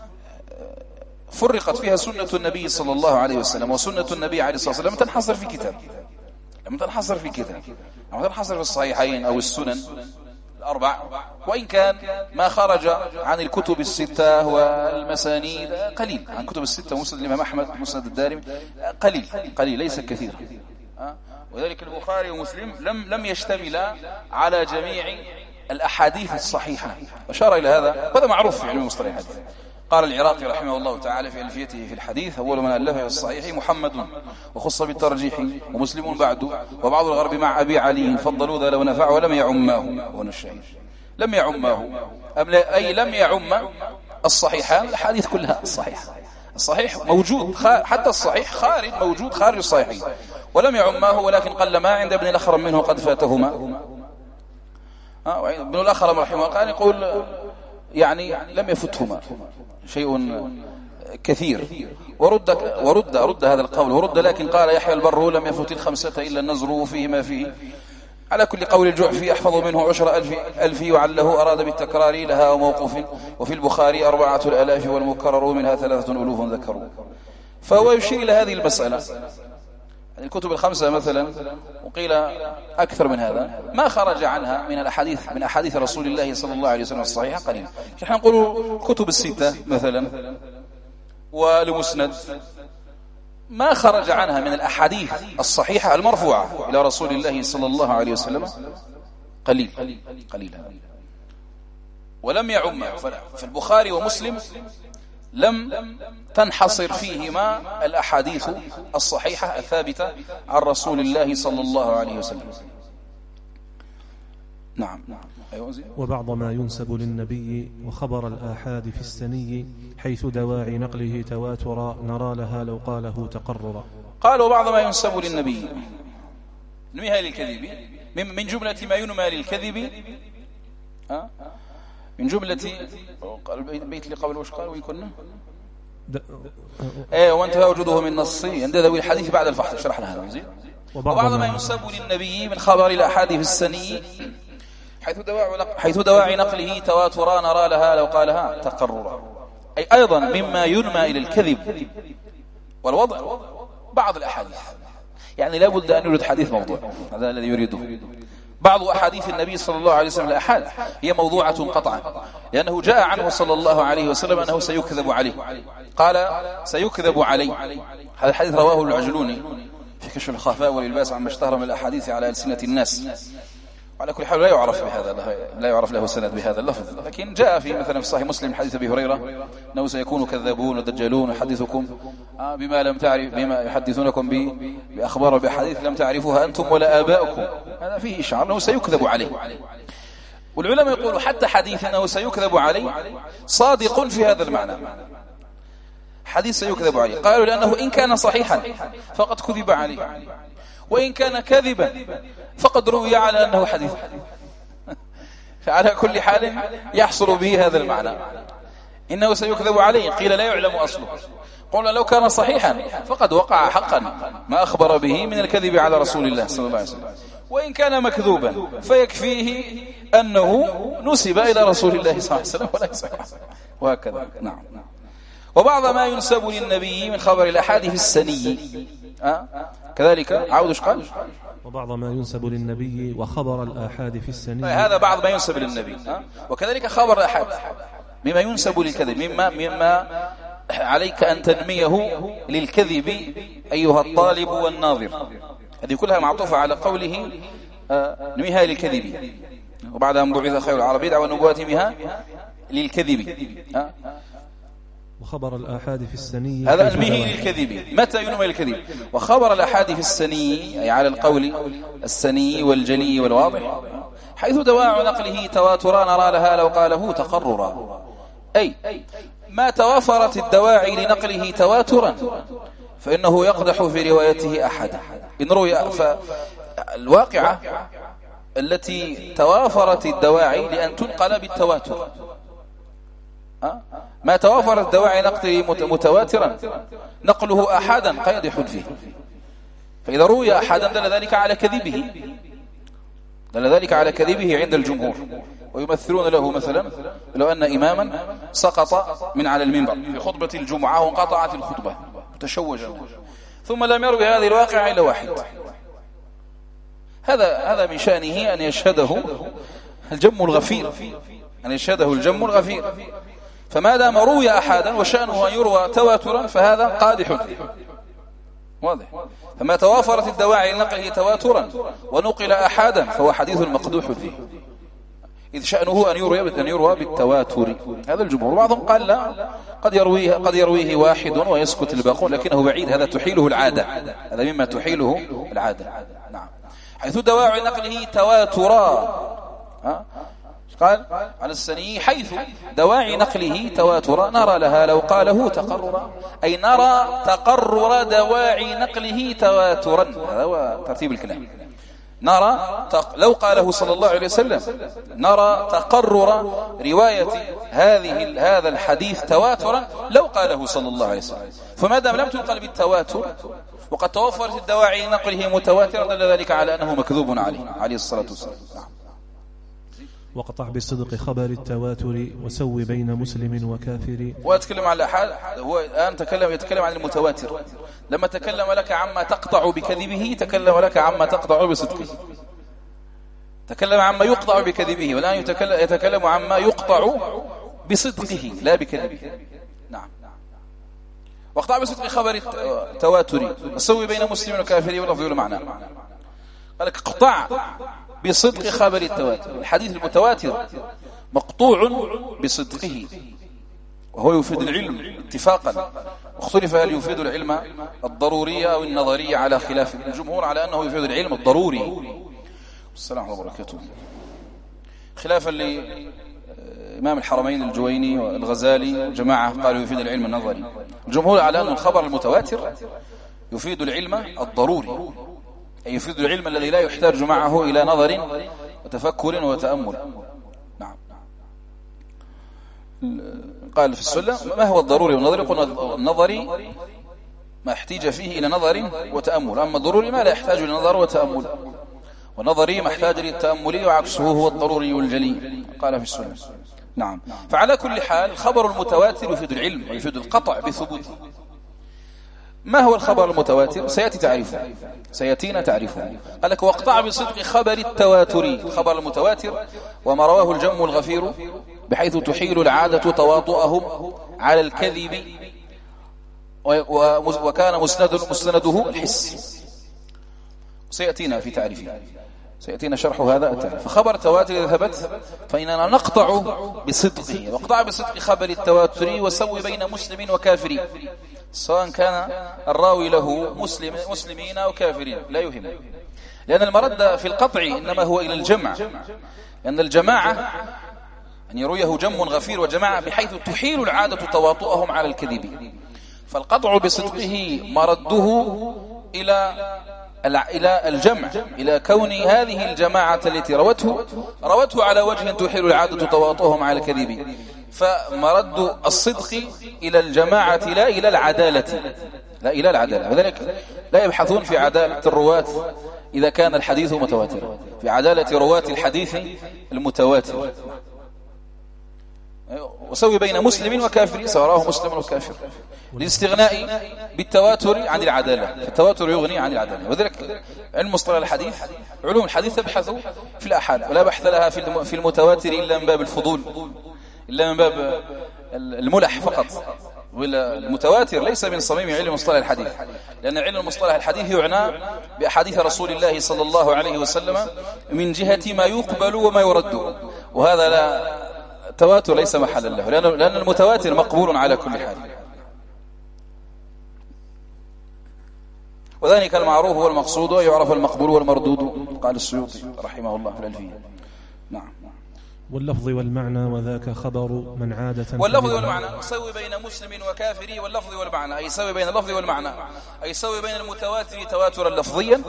فرقت فيها سنة النبي صلى الله عليه وسلم وسنة النبي عليه الصلاة والسلام، لم تنحصر في كتاب، لم تنحصر في الصحيحين أو السنن الأربع، وإن كان ما خرج عن الكتب الستة والمسانيد قليل، عن كتب الستة مسند الإمام أحمد مسند الدارمي قليل ليس كثيرا. وذلك البخاري ومسلم لم يشتمل على جميع الأحاديث الصحيحة، أشار إلى هذا معروف في علم مصطلح الحديث. قال العراقي رحمه الله تعالى في ألفيته في الحديث أول من ألف في الصحيح محمد وخص بالترجيح ومسلم بعد وبعض الغرب مع أبي علي فضلوا ذا لو نفع ولم يعماه. هنا الشهير لم يعماه، أي لم يعم الصحيحان، الحديث كلها الصحيح موجود، حتى الصحيح موجود خارج الصحيحين، ولم يعماه، ولكن قل ما عند ابن الأخرم منه قد فاتهما. ابن الأخرم رحمه الله قال يقول يعني لم يفتهما شيء كثير، ورد هذا القول ورد، لكن قال يحيى البر لم يفت الخمسة إلا النزر وفيه ما فيه. على كل قول الجعفي أحفظ منه 10,000 وعله أراد بالتكرار لها وموقوف، وفي البخاري 4,000 والمكرر منها 3,000 ذكروا. فهو يشير إلى هذه المسألة الكتب الخمسة مثلا وقيل أكثر من هذا ما خرج عنها من أحاديث رسول الله صلى الله عليه وسلم الصحيحة قليل. نحن نقول كتب الستة مثلا والمسند ما خرج عنها من الأحاديث الصحيحة المرفوعة إلى رسول الله صلى الله عليه وسلم قليل. ولم يعم في البخاري ومسلم لم تنحصر فيهما الأحاديث الصحيحة الثابتة عن رسول الله صلى الله عليه وسلم. نعم. وبعض ما ينسب للنبي وخبر الآحاد في السني حيث دواعي نقله تواترا نرى لها لو قاله تقررا. قالوا بعض ما ينسب للنبي نميها للكذب من جملة ما ينمى للكذب من جملة البيت اللي قبل وش قال وين كنا وانتهى وجوده من نصي عند ذوي الحديث بعد الفحص شرحنا هذا زين. وبعض ما ينسب للنبي من خبر الأحاديث السني حيث دواعي نقله تواترا نرى لها لو قالها تقررا، أي أيضا مما ينمى إلى الكذب والوضع بعض الأحاديث، يعني لا بد أن يريد حديث موضوع، هذا الذي يريده. بعض أحاديث النبي صلى الله عليه وسلم الأحاد هي موضوعة قطعا، لأنه جاء عنه صلى الله عليه وسلم أنه سيكذب عليه، قال سيكذب علي. هذا الحديث رواه العجلوني في كشف الخفاء والإلباس عما اشتهر من الأحاديث على ألسنة الناس. على كل حال لا يعرف له سند بهذا اللفظ، لكن جاء في مثلا في صحيح مسلم حديث أبي هريرة أنه سيكون كذابون ودجالون يحدثكم بما يحدثونكم بأخبار بحديث لم تعرفوها أنتم ولا آباؤكم. هذا فيه إشعار أنه سيكذب عليه. والعلماء يقولوا حتى حديث أنه سيكذب عليه صادق في هذا المعنى، حديث سيكذب عليه، قالوا لأنه إن كان صحيحا فقد كذب عليه، وإن كان كذبا فقد روي على أنه حديث. فعلى كل حال يحصل به هذا المعنى، إنه سيكذب عليه، قيل لا يعلم أصله. قلنا لو كان صحيحا فقد وقع حقا ما أخبر به من الكذب على رسول الله صلى الله عليه وسلم، وإن كان مكذوبا فيكفيه أنه نسب إلى رسول الله صلى الله عليه وسلم ولا يصح، وهكذا. نعم. وبعض ما ينسب للنبي من خبر الأحاديث السني كذلك عودش قال وبعض ما ينسب للنبي وخبر الآحاد في السني، هذا بعض ما ينسب للنبي. وكذلك خبر الآحاد مما ينسب للكذب، مما عليك أن تنميه للكذب أيها الطالب والناظر. هذه كلها معطوفة على قوله نميها للكذب، وبعد أن بعث خير العربي دعوى نبواتمها للكذب. وخبر الآحاد في السني هذا أنميه للكذب. متى ينمى للكذب؟ وخبر الآحاد في السني أي على القول السني والجلي والواضح حيث دواعي نقله تواترا نرى لها لو قاله تقررا، أي ما توافرت الدواعي لنقله تواترا فإنه يقدح في روايته أحدا إن روي. فالواقعة التي توافرت الدواعي لأن تنقل بالتواتر، ما توافرت الدواعي نقله متواترا نقله أحدا قيدح فيه، فإذا روي أحدا دل ذلك على كذبه عند الجمهور. ويمثلون له مثلا لو أن إماما سقط من على المنبر في خطبة الجمعة وانقطعت الخطبة متشوجا ثم لم يروي هذه الواقعة إلا واحد، هذا من شأنه أن يشهده الجم الغفير، فما دام روي أحدا وشأنه أن يروى تواترا فهذا قادح فيه، واضح. فما توافرت الدواعي لنقله تواترا ونقل أحدا فهو حديث مقدوح فيه، إذ شأنه أن يروى بالتواتر. هذا الجمهور. بعضهم قال لا، قد يرويه واحد ويسكت الباقون، لكنه بعيد، هذا تحيله العادة، هذا مما تحيله العادة. نعم. حيث دواعي نقله تواترا قال على السني حيث دواعي نقله تواترا نرى لها لو قاله تقررا، أي نرى تقرر دواعي نقله تواترا. هذا هو ترتيب الكلام. نرى لو قاله صلى الله عليه وسلم نرى تقرر رواية هذا الحديث تواترا لو قاله صلى الله عليه وسلم. فما دام لم تنقل بالتواتر وقد توفرت الدواعي نقله متواترا دل ذلك على أنه مكذوب عليه الصلاة والسلام. واقطع بصدق خبر التواتر وسو بين مسلم وكافر. وأتكلم عن الأحاد، هو الآن يتكلم عن المتواتر. لما تكلم لك عما تقطع بكذبه تكلم لك عما تقطع بصدقه. تكلم عما يقطع بكذبه، والآن يتكلم عما يقطع بصدقه لا بكذبه. نعم. واقطع بصدق خبر التواتر وسوي بين مسلم وكافر واللفظ والمعنى. قال لك اقطع بصدق خبر التواتر. الحديث المتواتر مقطوع بصدقه، وهو يفيد العلم اتفاقا، واختلف هل يفيد العلم الضروري أو النظري على خلاف الجمهور على أنه يفيد العلم الضروري. السلام عليكم وبركاته. خلافا لإمام الحرمين الجويني والغزالي جماعة قالوا يفيد العلم النظري. الجمهور على أن الخبر المتواتر يفيد العلم الضروري، أي يفيد العلم الذي لا يحتاج معه إلى نظر وتفكر وتأمل. نعم. قال في السلة ما هو الضروري والنظري؟ قلنا النظري ما احتاج فيه إلى نظر وتأمل، أما الضروري ما لا يحتاج إلى نظر وتأمل، والنظري ما احتاج للتأمل وعكسه هو الضروري والجلي. قال في السنة. نعم. فعلى كل حال الخبر المتواتر يفيد العلم ويفيد القطع بثبوته. ما هو الخبر المتواتر؟ سيأتينا تعرفه. قال لك واقطع بصدق خبر التواتر. الخبر المتواتر وما رواه الجم الغفير بحيث تحيل العادة تواطؤهم على الكذب، وكان مستنده الحس. سيأتينا في تعريفه، سيأتينا شرح هذا التعريف. فخبر التواتر إذا ثبت فإننا نقطع بصدقه. واقطع بصدق خبر التواتر وسوي بين مسلم وكافر، سواء كان الراوي له مسلمين أو كافرين لا يهم، لأن المرد في القطع إنما هو إلى الجمع، لأن الجماعة أن يرويه جم غفير وجماعة بحيث تحيل العادة تواطؤهم على الكذب. فالقطع بصدقه مرده إلى الجمع، إلى كون هذه الجماعة التي روته على وجه تحيل العادة تواطؤهم على الكذب. فمرد الصدق إلى الجماعة لا إلى العدالة، وذلك لا يبحثون في عدالة الرواة إذا كان الحديث متواتر، في عدالة رواة الحديث المتواتر. وسوي بين مسلم وكافر سواه مسلم وكافر، للاستغناء بالتواتر عن العدالة، فالتواتر يغني عن العدالة. وذلك علم مصطلح الحديث، علوم الحديث تبحث في الأحاد ولا بحث لها في المتواتر إلا من باب الفضول، إلا من باب الملح فقط. والمتواتر ليس من صميم علم مصطلح الحديث، لأن علم مصطلح الحديث يعنى بأحاديث رسول الله صلى الله عليه وسلم من جهة ما يقبل وما يرد، وهذا لا التواتر ليس محلا له، لأن المتواتر مقبول على كل حال. وذلك المعروف والمقصود ويعرف المقبول والمردود، قال السيوطي رحمه الله في الألفية. نعم. واللفظ والمعنى وذاك خبر من عادة. واللفظ والمعنى سوي بين مسلم وكافر، واللفظ والمعنى أي سوي بين اللفظ والمعنى، أي سوي بين المتواتر تواترا لفظيا،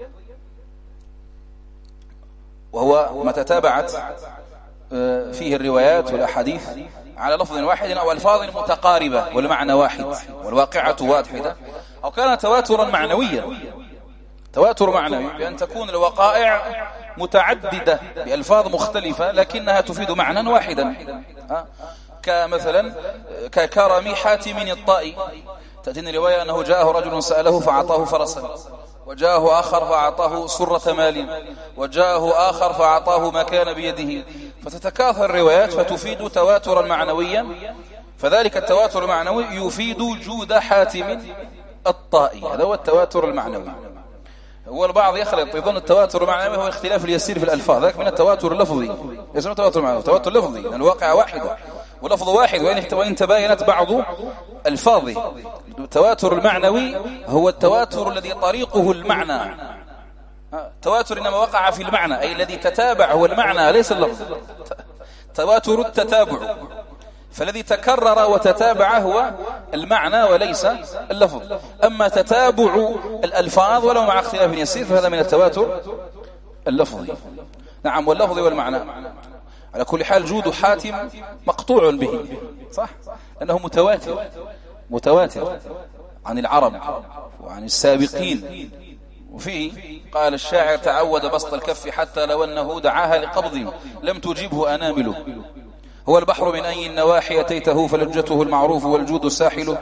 وهو ما تتابعت فيه الروايات والأحاديث على لفظ واحد أو ألفاظ متقاربة والمعنى واحد والواقعة واحدة، أو كان تواترا معنويا، تواتر معنوي بأن تكون الوقائع متعددة بألفاظ مختلفة لكنها تفيد معنى واحدا، كمثلا ككرم حاتم الطائي، تأتينا رواية أنه جاءه رجل سأله فأعطاه فرسا، وجاءه آخر فأعطاه سرة مال، وجاءه آخر فأعطاه ما كان بيده، فتتكاثر الروايات فتفيد تواترا معنويا. فذلك التواتر المعنوي يفيد وجود حاتم الطائي، هذا هو التواتر المعنوي. هو البعض يخلط يظن التواتر المعنوي هو الاختلاف اليسير في الألفاظ، ذلك من التواتر اللفظي، ليس من التواتر المعنوي، تواتر لفظي، لأن الواقع واحدة ولفظ واحد وإن تباينت بعض ألفاظه. التواتر المعنوي هو التواتر الذي طريقه المعنى، التواتر إنما وقع في المعنى، أي الذي تتابع هو المعنى ليس اللفظ، تواتر التتابع، فالذي تكرر وتتابع هو المعنى وليس اللفظ. أما تتابع الألفاظ ولو مع اختلاف يسير فهذا من التواتر اللفظي. نعم. واللفظ والمعنى على كل حال جود حاتم مقطوع به، صح، أنه متواتر عن العرب وعن السابقين وفيه قال الشاعر: تعود بسط الكف حتى لو أنه دعاها لقبض لم تجيبه أنامله، هو البحر من أي النواحي أتيته فلجته المعروف والجود ساحله.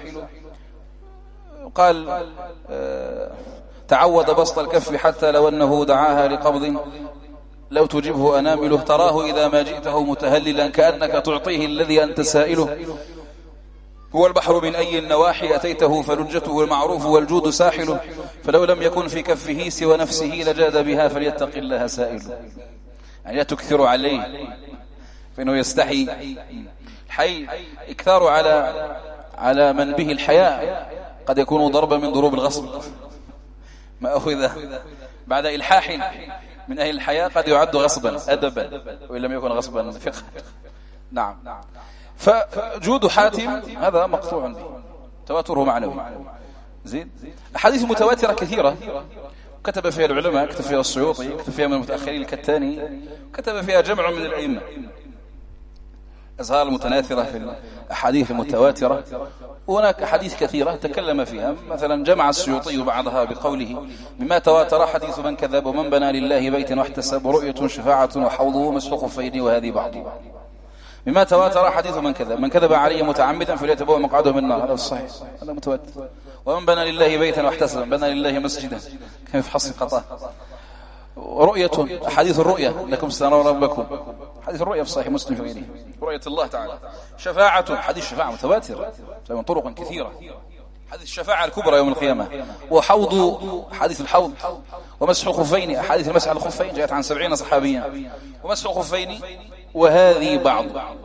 قال تعود بسط الكف حتى لو أنه دعاها لقبض لو تجبه أنامله، تراه إذا ما جئته متهللا كأنك تعطيه الذي أنت سائله، هو البحر من أي النواحي أتيته فلجته المعروف والجود ساحله، فلو لم يكن في كفه سوى نفسه لجاد بها فليتق الله سائله. يعني لا تكثر عليه فإنه يستحي. حي إكثار على من به الحياء قد يكون ضربا من ضروب الغصب، ما أخذ بعد إلحاح من أهل الحياء قد يعد غصبا أدبا وإن لم يكن غصبا فقها. نعم. فجود حاتم هذا مقطوع به، تواتره معنوي. زين. أحاديث متواترة كثيرة كتب فيها العلماء، كتب فيها السيوطي، كتب فيها من المتأخرين الكتاني، كتب فيها جمع من الأئمة. أزهار المتناثرة في الأحاديث المتواترة، وهناك أحاديث كثيرة تكلم فيها. مثلا جمع السيوطي بعضها بقوله: مما تواتر حديث من كذب ومن بنى لله بيتا واحتسب ورؤية شفاعة وحوضه مسح خفين وهذه بعضها. مما تواتر حديث من كذب، من كذب علي متعمدا فليتبوأ مقعده من النار، هذا الصحيح، هذا متواتر. ومن بنى لله بيتا واحتسب، بنى لله مسجدا كان في حص قطاه. ورؤية، حديث الرؤية لكم سترون ربكم، حديث الرؤية في صحيح مسلم وغيره، رؤية الله تعالى. شفاعة، حديث الشفاعة متواتر من طرق كثيرة، حديث الشفاعة الكبرى يوم القيامة. وحوض، حديث الحوض. ومسح خفين، أحاديث المسح على الخفين جاءت عن 70 صحابيا. ومسح خفين وهذه بعض.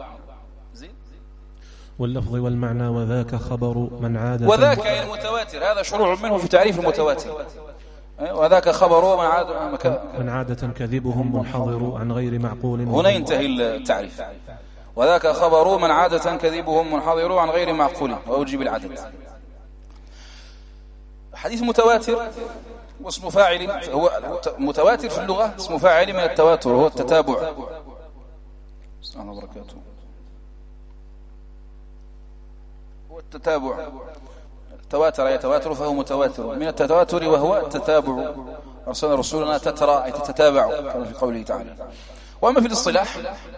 واللفظ والمعنى وذاك خبر من عاد، وذاك المتواتر، هذا شروع منه في تعريف المتواتر. وذاك خبر من عادة كذبهم منحضر عن غير معقول. هنا ينتهي التعريف. وذاك خبر من عادة كذبهم منحضر عن غير معقول وأوجب العدد. حديث متواتر واسم فاعل، هو متواتر في اللغة اسم فاعل من التواتر، هو التتابع. السلام عليكم وبركاته. هو التتابع، تواتر يتواتر فهو متواتر من التواتر، وهو التتابع. أرسلنا رسولنا تترى أي تتتابع كما في قوله تعالى. وأما في الاصطلاح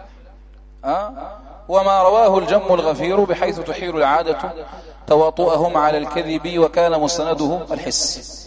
وما رواه الجم الغفير بحيث تحيل العادة تواطؤهم على الكذب وكان مستنده الحس.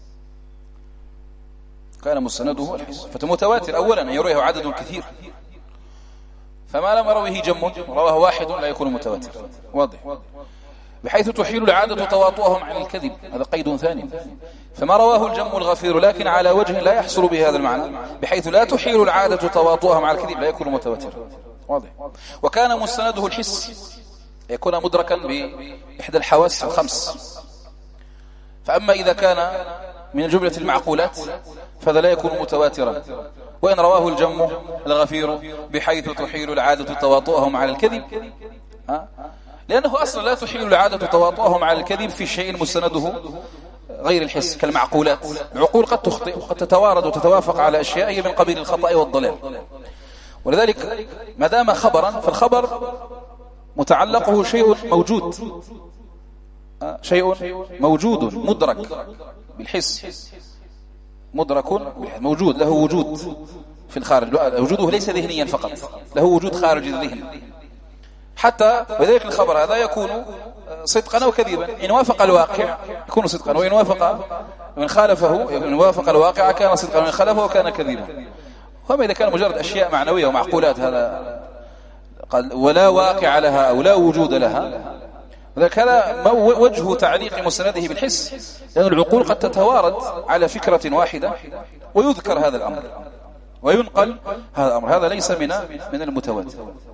كان مستنده الحس. فالمتواتر أولا أن يرويه عدد كثير، فما لم يرويه جم رواه واحد لا يكون متواتر. واضح. بحيث تحيل العادة تواطؤهم عن الكذب، هذا قيد ثاني. فما رواه الجم الغفير لكن على وجه لا يحصل به هذا المعنى، بحيث لا تحيل العادة تواطؤهم على الكذب لا يكون متواتر. واضح. وكان مستنده الحس، يكون مدركا بإحدى الحواس الخمس. فأما إذا كان من جملة المعقولات فهذا لا يكون متواترا. وإن رواه الجم الغفير بحيث تحيل العادة تواطؤهم على الكذب، لأنه أصلا لا تحيل العادة تواطؤهم على الكذب في شيء مستنده غير الحس كالمعقولات. العقول قد تخطئ وقد تتوارد وتتوافق على أشياء هي من قبيل الخطأ والضلال. ولذلك ما دام خبرا فالخبر متعلقه شيء موجود، شيء موجود مدرك بالحس، مدرك موجود له وجود في الخارج، وجوده ليس ذهنيا فقط، له وجود خارج الذهن. حتى وذلك الخبر هذا يكون صدقا أو كذبا، إن وافق الواقع يكون صدقا، وإن خالفه، إن وافق الواقع كان صدقا، وإن خالفه كان كذبا. وما إذا كان مجرد أشياء معنوية ومعقولات هذا ولا واقع لها أو لا وجود لها، ذلك هذا وجه تعليق مستنده بالحس، لأن العقول قد تتوارد على فكرة واحدة ويذكر هذا الأمر وينقل هذا الأمر، هذا ليس من المتواتر.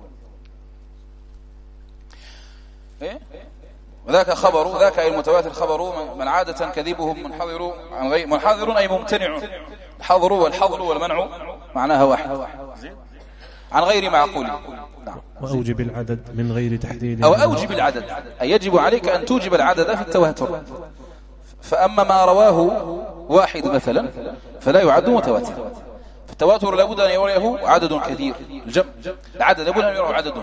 وذاك خبر، ذاك أي المتواتر خبر من عادة كذبهم منحضر عن غير منحضر أي ممتنع. الحظر والحظر والمنع معناها واحد، عن غير معقول. وأوجب العدد من غير تحديد، أو أوجب العدد أي يجب عليك أن توجب العدد في التواتر. فأما ما رواه واحد مثلا فلا يعد متواتر. فالتواتر لابد أن يرويه عدد كثير، الجمع العدد لابد أن يرويه عدد،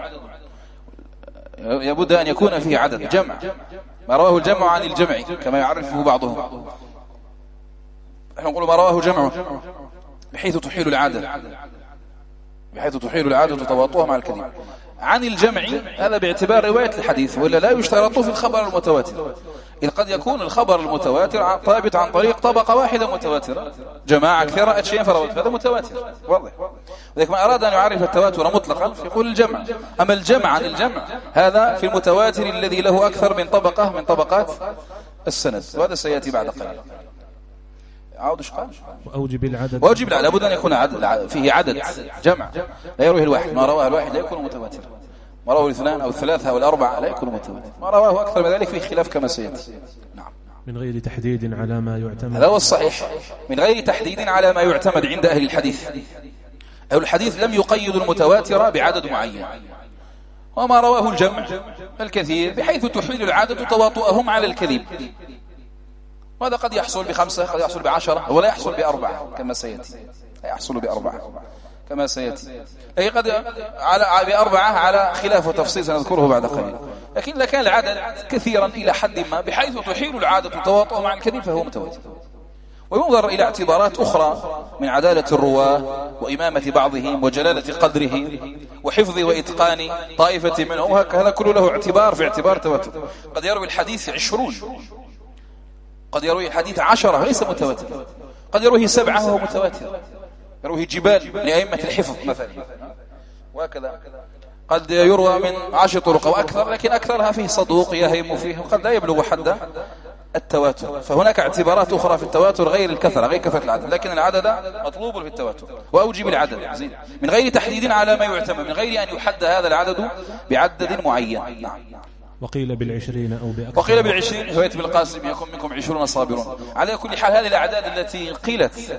لابد أن يكون فيه عدد جمع، ما رواه الجمع عن الجمع كما يعرفه بعضهم. احنا نقول ما رواه جمع بحيث تحيل العادة تواطؤها مع الكذب. عن الجمع هذا باعتبار رواية الحديث، ولا لا يشترط في الخبر المتواتر، إذ قد يكون الخبر المتواتر ثابت عن طريق طبقة واحدة متواترة، جماعة كثيرة أشياء فروت، هذا متواتر واضح. ولذلك من أراد أن يعرف التواتر مطلقا فيقول الجمع. أما الجمع عن الجمع هذا في المتواتر الذي له أكثر من طبقة من طبقات السند، وهذا سيأتي بعد قليل. عاود ايش قال؟ واوجب العدد لابد ان يكون فيه عدد جمع، لا يرويه الواحد، ما رواه الواحد لا يكون متواتر، ما رواه الاثنان او الثلاثه او الاربعه لا يكون متواتر، ما رواه اكثر من ذلك فيه خلاف كما سياتي. نعم. من غير تحديد على ما يعتمد، هذا هو الصحيح، من غير تحديد على ما يعتمد عند اهل الحديث. أهل الحديث لم يقيدوا المتواتر بعدد معين، وما رواه الجمع الكثير بحيث تحيل العادة تواطؤهم على الكذب، وهذا قد يحصل ب5 قد يحصل ب10 ولا يحصل ب4 كما سيأتي، يحصل ب4 كما سيأتي، أي قد على ب4 على خلاف وتفصيل سنذكره بعد قليل. لكن إذا كان العدد كثيرا إلى حد ما بحيث تحيل العادة تواطؤهم على الكذب فهو متواتر. وينظر إلى اعتبارات أخرى من عدالة الرواة وإمامة بعضهم وجلالة قدره وحفظ وإتقان طائفة منهم، وهذا كله له اعتبار في اعتبار تواتر. قد يروي الحديث 20، قد يروي الحديث 10 ليس متواتر، قد يرويه 7 وهو متواتر، يرويه جبال لأئمة الحفظ مثلا، وهكذا. قد يروى من 10 طرق أو أكثر، لكن أكثرها فيه صدوق يهم فيه، قد لا يبلغ حد التواتر. فهناك اعتبارات أخرى في التواتر غير الكثرة، غير كثرة العدد، لكن العدد مطلوب في التواتر. وأوجب العدد من غير تحديد على ما يعتمد، من غير أن يحد هذا العدد بعدد معين. نعم. وقيل ب20 أو بأكثر، وقيل ب20 هوية بالقاسم يكون منكم 20 صابرون. على كل حال هذه الأعداد التي قيلت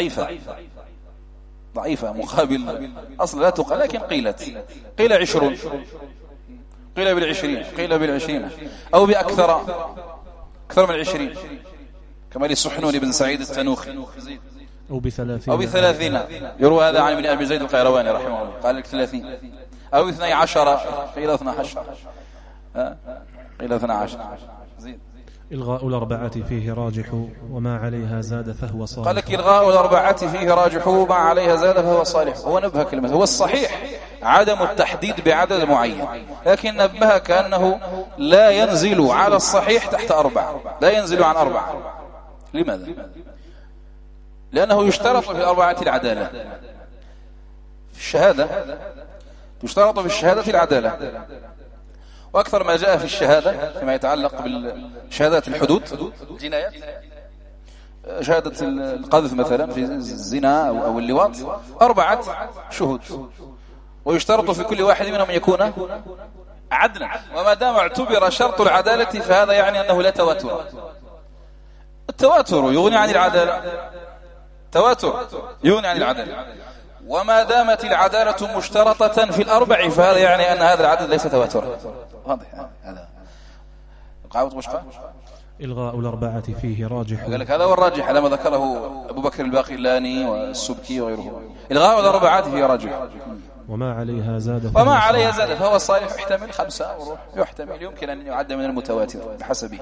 ضعيفة مقابل أصلا لا تقال، لكن قيل 20، قيل بال20، قيل بال20 أو بأكثر، أكثر من 20 كما للسحنون بن سعيد التنوخي، أو ب30 يروى هذا عن ابن أبي زيد القيرواني رحمه الله قال لك 30 أو 12 قيل 12 قيل 12 زيد. إلغاء الأربعة فيه راجح وما عليها زاد فهو صالح. قال لك إلغاء الأربعة فيه راجح وما عليها زاد فهو صالح. هو نبه كلمة، هو الصحيح عدم التحديد بعدد معين، لكن نبه كأنه لا ينزل على الصحيح تحت 4، لا ينزل عن 4. لماذا؟ لأنه يشترط في الأربعة العدالة، في الشهادة يشترط في الشهادة العدالة، وأكثر ما جاء في الشهادة فيما يتعلق بشهادات الحدود الجنايات، شهادة القذف مثلا في الزنا أو اللواط 4 شهود، ويشترط في كل واحد منهم يكون عدلا. وما دام اعتبر شرط العدالة فهذا يعني أنه لا تواتر. التواتر يغني عن العدالة، تواتر يغني عن العدالة. وما دامت العدالة مشترطة في الأربع فهذا يعني أن هذا العدد ليس تواترا. واضح هذا قاعد مشكلة. إلغاء الأربعة فيه راجح، قال لك هذا هو الراجح على ما ذكره أبو بكر الباقلاني والسبكي وغيره. إلغاء الأربعة فيه راجح وما عليها زاد فهو الصالح، يحتمل 5 وروح، يحتمل يمكن أن يعد من المتواتر بحسبه.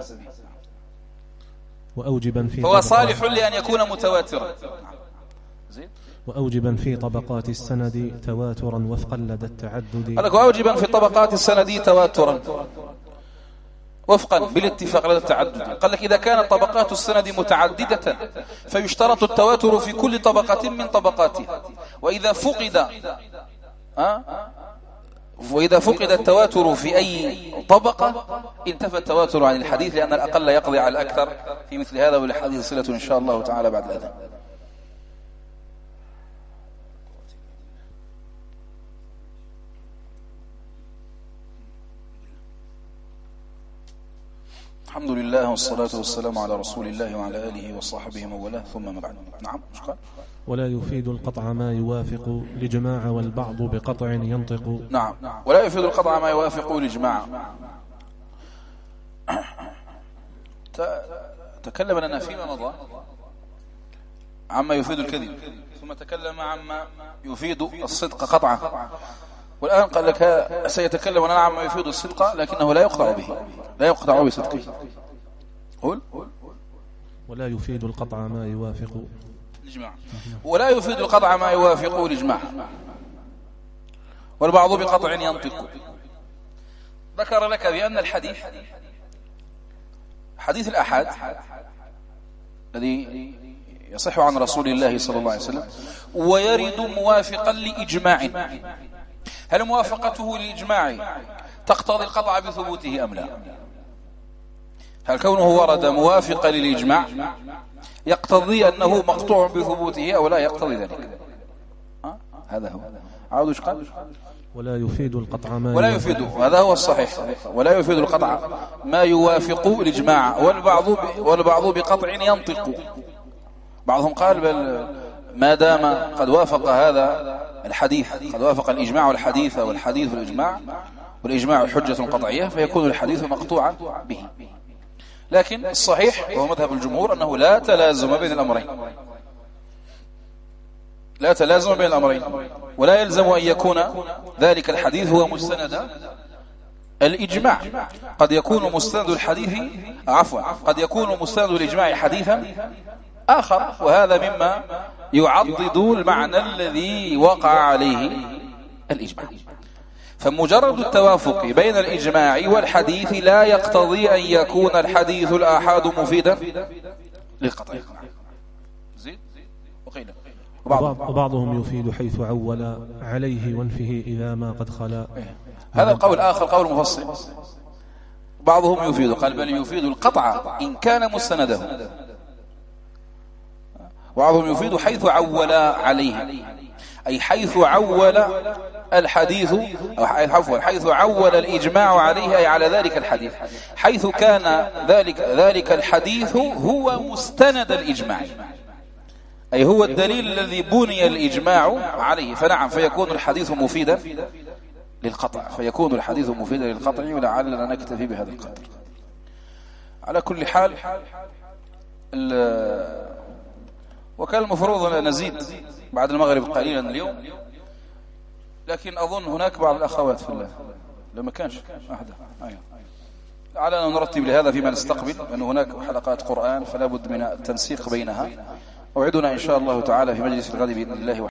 وأوجبا في فهو صالح لأن يكون متواترا. وأوجبا في طبقات السند تواترا وفقا لدى التعدد. قال لك وأوجبا في طبقات السند تواترا وفقا بالاتفاق لدى التعدد. قال لك إذا كانت طبقات السند متعددة فيشترط التواتر في كل طبقة من طبقاتها، وإذا فقد التواتر في أي طبقة انتفى التواتر عن الحديث، لأن الأقل يقضي على الأكثر في مثل هذا، والحديث صلة إن شاء الله تعالى بعد الأذان. الحمد لله والصلاة والسلام على رسول الله وعلى آله وصحبه ومن ثم ما بعد. نعم. ولا يفيد القطع ما يوافق الإجماع والبعض بقطع ينطق. نعم. ولا يفيد القطع ما يوافق الإجماع. تكلم لنا فيما مضى عما يفيد الكذب، ثم تكلم عما يفيد الصدق قطعا، والآن قال لك سيتكلم لنا عما يفيد الصدق لكنه لا يقطع به، لا يقطع بصدقه. قل ولا يفيد القطع ما يوافق الإجماع. ولا يفيد القطع ما يوافق الإجماع، والبعض بقطع ينطق. ذكر لك بأن الحديث حديث الآحاد الذي يصح عن رسول الله صلى الله عليه وسلم ويرد موافقا لإجماع، هل موافقته للإجماع تقتضي القطع بثبوته أم لا؟ هل كونه ورد موافقا للإجماع يقتضي أنه مقطوع بثبوته أو لا يقتضي ذلك؟ هذا هو. عاودوا ايش قال؟ ولا يفيد القطع ما ولا يفيد، هذا هو الصحيح، ولا يفيد القطع ما يوافق الإجماع، والبعض بقطع ينطق. بعضهم قال بل ما دام قد وافق هذا الحديث، قد وافق الإجماع والحديث والحديث والإجماع، والإجماع حجة قطعية، فيكون الحديث مقطوعا به. لكن الصحيح وهو مذهب الجمهور أنه لا تلازم بين الأمرين، لا تلازم بين الأمرين، ولا يلزم أن يكون ذلك الحديث هو مستند الإجماع. قد يكون مستند الحديث قد يكون مستند الإجماع حديثا آخر، وهذا مما يعضد المعنى الذي وقع عليه الإجماع. فمجرد التوافق بين الإجماع والحديث لا يقتضي أن يكون الحديث الآحاد مفيدا للقطع. زيد وقيل وبعضهم يفيد حيث عول عليه وانفه إذا ما قد خلا. هذا القول آخر قول مفصل. بعضهم يفيد، قال بل يفيد القطع إن كان مستنده. بعضهم يفيد حيث عول عليه، أي حيث عول الحديث، أو حيث عول الإجماع عليه، أي على ذلك الحديث، حيث كان ذلك الحديث هو مستند الإجماع، أي هو الدليل الذي بني الإجماع عليه. فنعم، فيكون الحديث مفيدا للقطع، ولعلنا نكتفي بهذا القدر. على كل حال وكان المفروض أن نزيد بعد المغرب قليلا اليوم، لكن أظن هناك بعض الأخوات في الله لما كانش أحد على أن نرتب لهذا فيما نستقبل، لأن هناك حلقات قرآن فلا بد من التنسيق بينها. أوعدنا إن شاء الله تعالى في مجلس الغد بإذن الله.